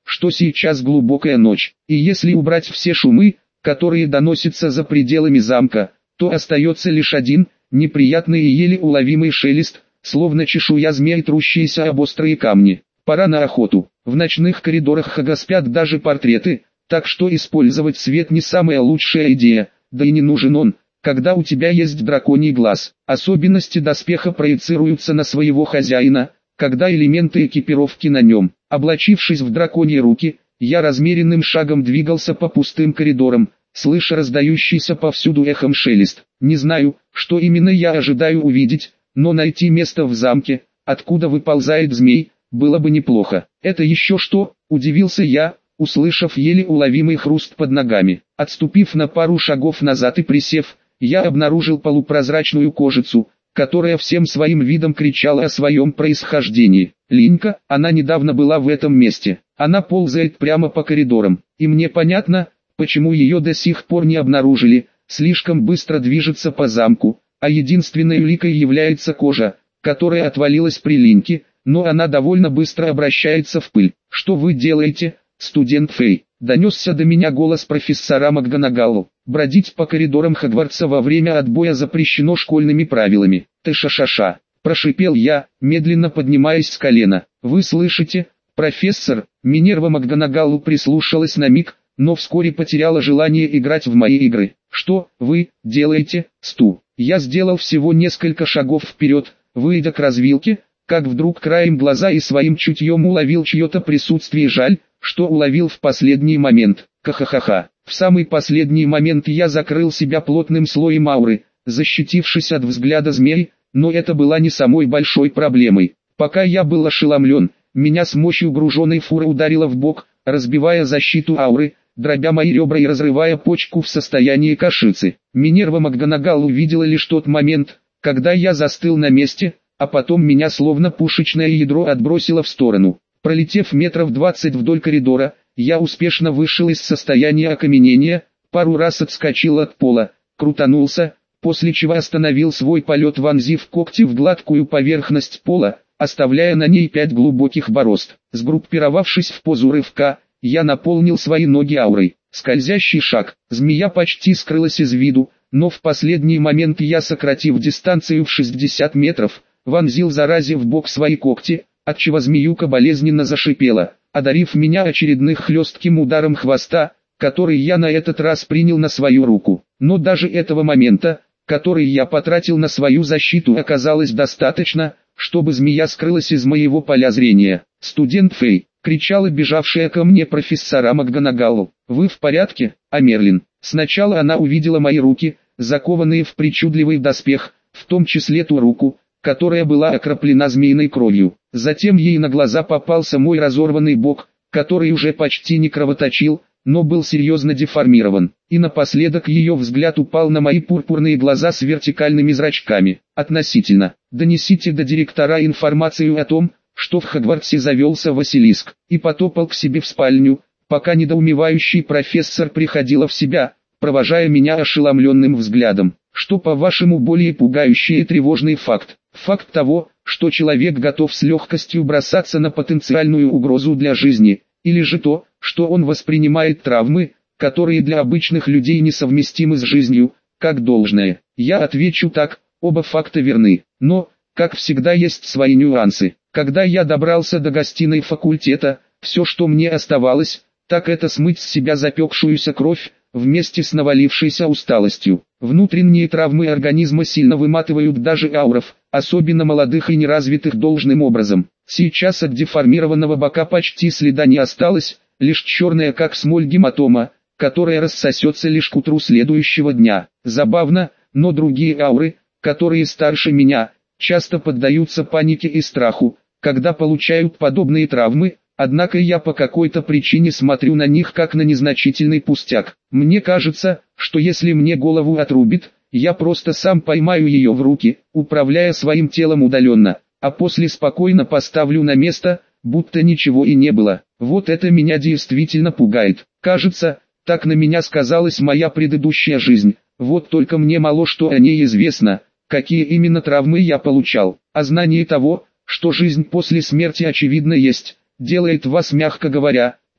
что сейчас глубокая ночь, и если убрать все шумы, которые доносятся за пределами замка, то остается лишь один, неприятный и еле уловимый шелест, словно чешуя змей, трущиеся об острые камни. Пора на охоту. В ночных коридорах Хага спят даже портреты, так что использовать свет не самая лучшая идея, да и не нужен он, когда у тебя есть драконий глаз. Особенности доспеха проецируются на своего хозяина, когда элементы экипировки на нем. Облачившись в драконьи руки, я размеренным шагом двигался по пустым коридорам, слыша раздающийся повсюду эхом шелест. Не знаю, что именно я ожидаю увидеть, но найти место в замке, откуда выползает змей, было бы неплохо. Это еще что? Удивился я, услышав еле уловимый хруст под ногами. Отступив на пару шагов назад и присев, я обнаружил полупрозрачную кожицу, которая всем своим видом кричала о своем происхождении. Линька, она недавно была в этом месте. Она ползает прямо по коридорам, и мне понятно, почему ее до сих пор не обнаружили, слишком быстро движется по замку, а единственной уликой является кожа, которая отвалилась при Линьке, но она довольно быстро обращается в пыль. «Что вы делаете, студент Фэй?» — донесся до меня голос профессора МакГонагалл. «Бродить по коридорам Хогвартса во время отбоя запрещено школьными правилами». «Ты ша-ша-ша», — прошипел я, медленно поднимаясь с колена. «Вы слышите, профессор?» Минерва МакГонагалл прислушалась на миг, но вскоре потеряла желание играть в мои игры. «Что вы делаете, Сту?» Я сделал всего несколько шагов вперед, выйдя к развилке, как вдруг краем глаза и своим чутьем уловил чье-то присутствие. Жаль, что уловил в последний момент. Ха-ха-ха-ха. В самый последний момент я закрыл себя плотным слоем ауры, защитившись от взгляда змей, но это была не самой большой проблемой. Пока я был ошеломлен, меня с мощью груженной фуры ударило в бок, разбивая защиту ауры, дробя мои ребра и разрывая почку в состоянии кашицы. Минерва МакГонагалл увидела лишь тот момент, когда я застыл на месте, а потом меня словно пушечное ядро отбросило в сторону. Пролетев метров 20 вдоль коридора, я успешно вышел из состояния окаменения, пару раз отскочил от пола, крутанулся, после чего остановил свой полет, вонзив когти в гладкую поверхность пола, оставляя на ней 5 глубоких борозд. Сгруппировавшись в позу рывка, я наполнил свои ноги аурой. Скользящий шаг, змея почти скрылась из виду, но в последний момент я, сократив дистанцию в 60 метров, вонзил заразе в бок свои когти, отчего змеюка болезненно зашипела, одарив меня очередным хлестким ударом хвоста, который я на этот раз принял на свою руку. Но даже этого момента, который я потратил на свою защиту, оказалось достаточно, чтобы змея скрылась из моего поля зрения. «Студент Фэй!» — кричала бежавшая ко мне профессора МакГонагалл. «Вы в порядке, Амерлин?» Сначала она увидела мои руки, закованные в причудливый доспех, в том числе ту руку, которая была окроплена змеиной кровью. Затем ей на глаза попался мой разорванный бок, который уже почти не кровоточил, но был серьезно деформирован. И напоследок ее взгляд упал на мои пурпурные глаза с вертикальными зрачками. «Относительно. Донесите до директора информацию о том, что в Хогвартсе завелся Василиск», и потопал к себе в спальню, пока недоумевающий профессор приходила в себя, провожая меня ошеломленным взглядом. «Что, по-вашему, более пугающий и тревожный факт? Факт того, что человек готов с легкостью бросаться на потенциальную угрозу для жизни, или же то, что он воспринимает травмы, которые для обычных людей несовместимы с жизнью, как должное?» Я отвечу так: оба факта верны, но, как всегда, есть свои нюансы. Когда я добрался до гостиной факультета, все, что мне оставалось, так это смыть с себя запекшуюся кровь, вместе с навалившейся усталостью. Внутренние травмы организма сильно выматывают даже ауров, особенно молодых и неразвитых должным образом. Сейчас от деформированного бока почти следа не осталось, лишь черная как смоль гематома, которая рассосется лишь к утру следующего дня. Забавно, но другие ауры, которые старше меня, часто поддаются панике и страху, когда получают подобные травмы, однако я по какой-то причине смотрю на них как на незначительный пустяк. Мне кажется, что если мне голову отрубит, я просто сам поймаю ее в руки, управляя своим телом удаленно, а после спокойно поставлю на место, будто ничего и не было. Вот это меня действительно пугает. Кажется, так на меня сказалась моя предыдущая жизнь. Вот только мне мало что о ней известно, какие именно травмы я получал. А знание того, что жизнь после смерти очевидно есть, делает вас, мягко говоря,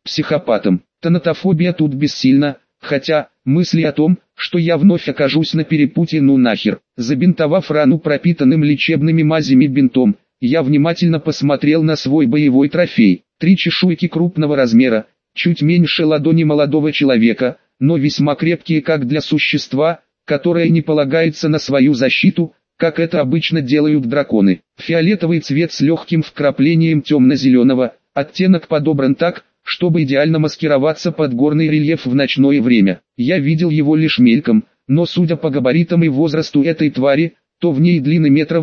психопатом. Тонатофобия тут бессильна, хотя, мысли о том, что я вновь окажусь на перепутье, ну нахер. Забинтовав рану пропитанным лечебными мазями бинтом, я внимательно посмотрел на свой боевой трофей. 3 чешуйки крупного размера, чуть меньше ладони молодого человека, но весьма крепкие как для существа, которое не полагается на свою защиту, как это обычно делают драконы. Фиолетовый цвет с легким вкраплением темно-зеленого, оттенок подобран так, чтобы идеально маскироваться под горный рельеф в ночное время. Я видел его лишь мельком, но судя по габаритам и возрасту этой твари, то в ней длины метров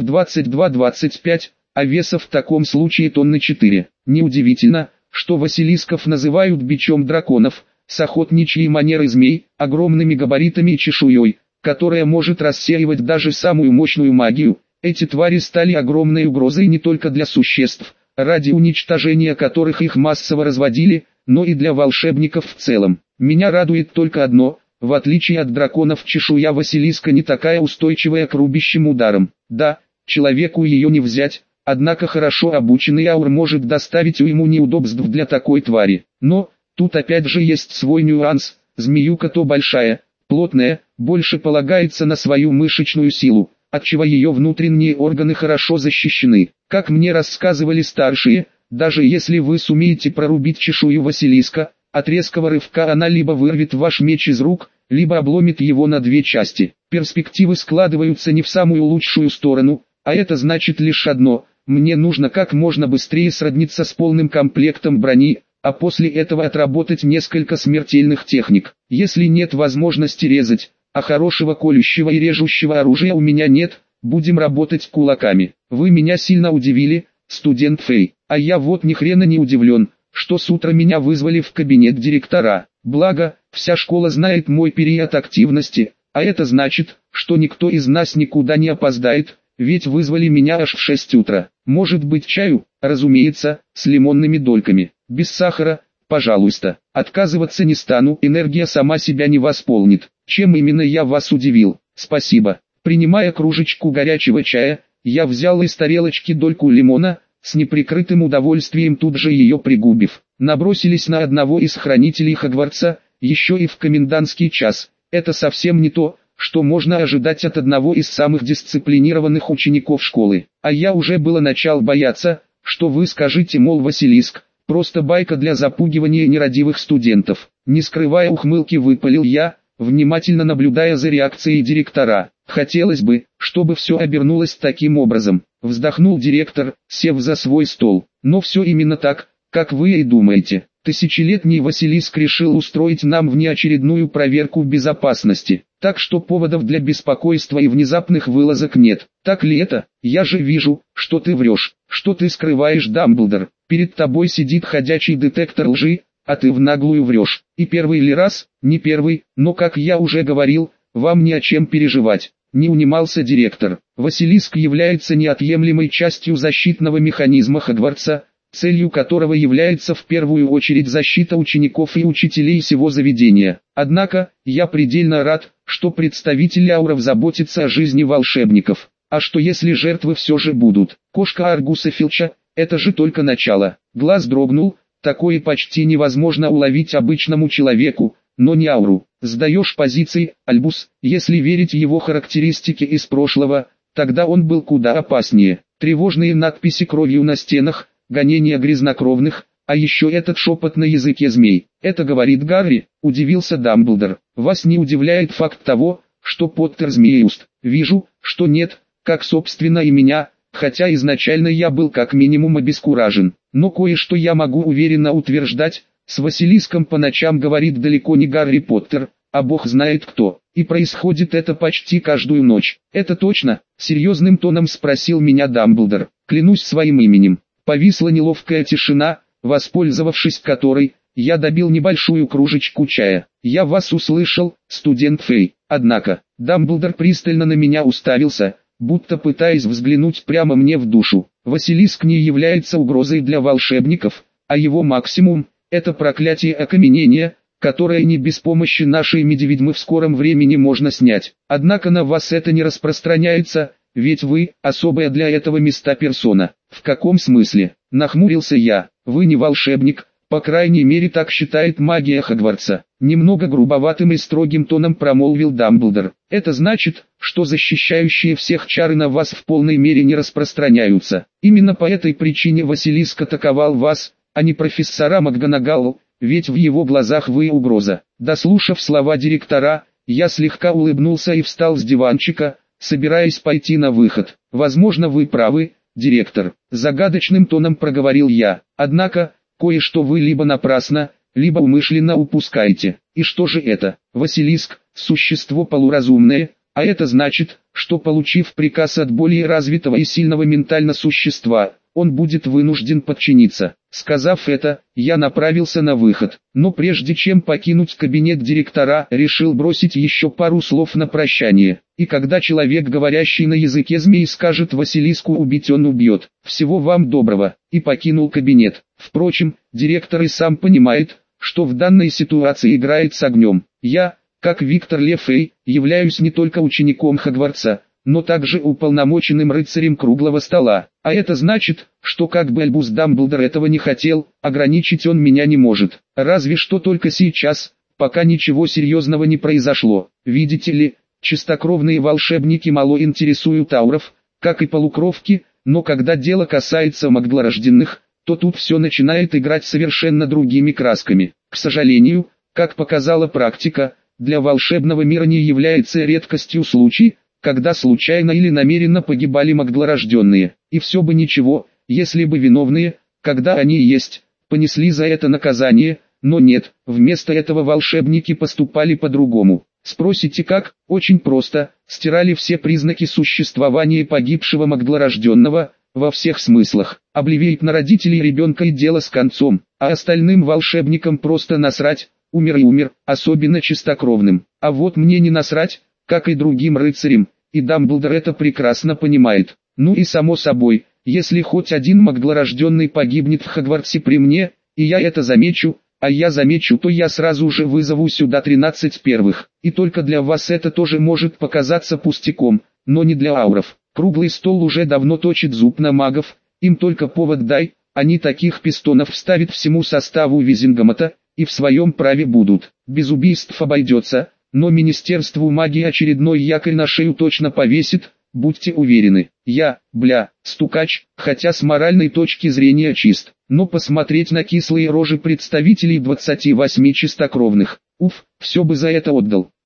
22-25, а веса в таком случае тонны 4. Неудивительно, что василисков называют бичом драконов, с охотничьей манерой змей, огромными габаритами и чешуей, которая может рассеивать даже самую мощную магию. Эти твари стали огромной угрозой не только для существ, ради уничтожения которых их массово разводили, но и для волшебников в целом. Меня радует только одно: в отличие от драконов, чешуя Василиска не такая устойчивая к рубящим ударам. Да, человеку ее не взять, однако хорошо обученный аур может доставить уйму неудобств для такой твари. Но, тут опять же есть свой нюанс: змеюка то большая, плотная, больше полагается на свою мышечную силу, отчего ее внутренние органы хорошо защищены. Как мне рассказывали старшие, даже если вы сумеете прорубить чешую Василиска, от резкого рывка она либо вырвет ваш меч из рук, либо обломит его на 2 части. Перспективы складываются не в самую лучшую сторону, а это значит лишь одно: мне нужно как можно быстрее сродниться с полным комплектом брони, а после этого отработать несколько смертельных техник. Если нет возможности резать, а хорошего колющего и режущего оружия у меня нет, будем работать кулаками. Вы меня сильно удивили, студент Фэй, а я вот ни хрена не удивлен, что с утра меня вызвали в кабинет директора. Благо, вся школа знает мой период активности, а это значит, что никто из нас никуда не опоздает, ведь вызвали меня аж в 6 утра. Может быть чаю? Разумеется, с лимонными дольками. Без сахара, пожалуйста. Отказываться не стану, энергия сама себя не восполнит. Чем именно я вас удивил? Спасибо. Принимая кружечку горячего чая, я взял из тарелочки дольку лимона, с неприкрытым удовольствием тут же ее пригубив. Набросились на одного из хранителей Хогвартса, еще и в комендантский час. Это совсем не то, что можно ожидать от одного из самых дисциплинированных учеников школы. А я уже было начал бояться, что вы скажете, мол, Василиск — просто байка для запугивания нерадивых студентов. Не скрывая ухмылки, выпалил я, внимательно наблюдая за реакцией директора. Хотелось бы, чтобы все обернулось таким образом. Вздохнул директор, сев за свой стол. Но все именно так, как вы и думаете. Тысячелетний Василиск решил устроить нам внеочередную проверку безопасности. Так что поводов для беспокойства и внезапных вылазок нет. Так ли это? Я же вижу, что ты врешь. Что ты скрываешь, Дамблдор? Перед тобой сидит ходячий детектор лжи, а ты в наглую врешь. И первый ли раз? Не первый, но, как я уже говорил, вам не о чем переживать. Не унимался директор. Василиск является неотъемлемой частью защитного механизма Хогвартса, целью которого является в первую очередь защита учеников и учителей сего заведения. Однако, я предельно рад, что представители ауров заботятся о жизни волшебников. А что если жертвы все же будут? Кошка Аргуса Филча — это же только начало. Глаз дрогнул, такое почти невозможно уловить обычному человеку, но не ауру. Сдаешь позиции, Альбус, если верить его характеристике из прошлого, тогда он был куда опаснее. Тревожные надписи кровью на стенах, гонения грязнокровных, а еще этот шепот на языке змей. Это говорит Гарри, удивился Дамблдор. Вас не удивляет факт того, что Поттер змееуст? Вижу, что нет, как собственно и меня, хотя изначально я был как минимум обескуражен. Но кое-что я могу уверенно утверждать: с Василиском по ночам говорит далеко не Гарри Поттер, а бог знает кто. И происходит это почти каждую ночь. Это точно? Серьезным тоном спросил меня Дамблдор. Клянусь своим именем. Повисла неловкая тишина, воспользовавшись которой, я добил небольшую кружечку чая. Я вас услышал, студент Фэй. Однако, Дамблдор пристально на меня уставился, будто пытаясь взглянуть прямо мне в душу. Василиск не является угрозой для волшебников, а его максимум — это проклятие окаменения, которое не без помощи нашей медведьмы в скором времени можно снять. Однако на вас это не распространяется, ведь вы — особая для этого места персона. В каком смысле? Нахмурился я. Вы не волшебник, По крайней мере так считает магия Хогвартса. Немного грубоватым и строгим тоном промолвил Дамблдор. Это значит, что защищающие всех чары на вас в полной мере не распространяются. Именно по этой причине Василиск атаковал вас, а не профессора МакГонагалл, ведь в его глазах вы угроза. Дослушав слова директора, я слегка улыбнулся и встал с диванчика, собираясь пойти на выход. Возможно, вы правы, директор. Загадочным тоном проговорил я. Однако, кое-что вы либо напрасно, либо умышленно упускаете. И что же это? Василиск – существо полуразумное, а это значит, что получив приказ от более развитого и сильного ментально существа, он будет вынужден подчиниться. Сказав это, я направился на выход. Но прежде чем покинуть кабинет директора, решил бросить еще пару слов на прощание. И когда человек, говорящий на языке змей, скажет Василиску убить, он убьет. Всего вам доброго. И покинул кабинет. Впрочем, директор и сам понимает, что в данной ситуации играет с огнем. Я, как Виктор Лефей, являюсь не только учеником Хогвартса, но также уполномоченным рыцарем круглого стола. А это значит, что как бы Альбус Дамблдор этого не хотел, ограничить он меня не может. Разве что только сейчас, пока ничего серьезного не произошло. Видите ли, чистокровные волшебники мало интересуют ауров, как и полукровки, но когда дело касается магдлорожденных, то тут все начинает играть совершенно другими красками. К сожалению, как показала практика, для волшебного мира не является редкостью случай, когда случайно или намеренно погибали магдлорожденные. И все бы ничего, если бы виновные, когда они есть, понесли за это наказание, но нет, вместо этого волшебники поступали по-другому. Спросите как? Очень просто, стирали все признаки существования погибшего магдлорожденного, во всех смыслах. Обливеет на родителей ребенка и дело с концом, а остальным волшебникам просто насрать, умер и умер, особенно чистокровным. А вот мне не насрать, как и другим рыцарям, и Дамблдор это прекрасно понимает. Ну и само собой, если хоть один магдлорожденный погибнет в Хогвартсе при мне, и я это замечу, а я замечу, то я сразу же вызову сюда 13 первых. И только для вас это тоже может показаться пустяком, но не для ауров. Круглый стол уже давно точит зуб на магов, им только повод дай, они таких пистонов вставят всему составу Визингомота, и в своем праве будут. Без убийств обойдется, но Министерству магии очередной якорь на шею точно повесит, будьте уверены. Я, стукач, хотя с моральной точки зрения чист, но посмотреть на кислые рожи представителей 28 чистокровных, все бы за это отдал.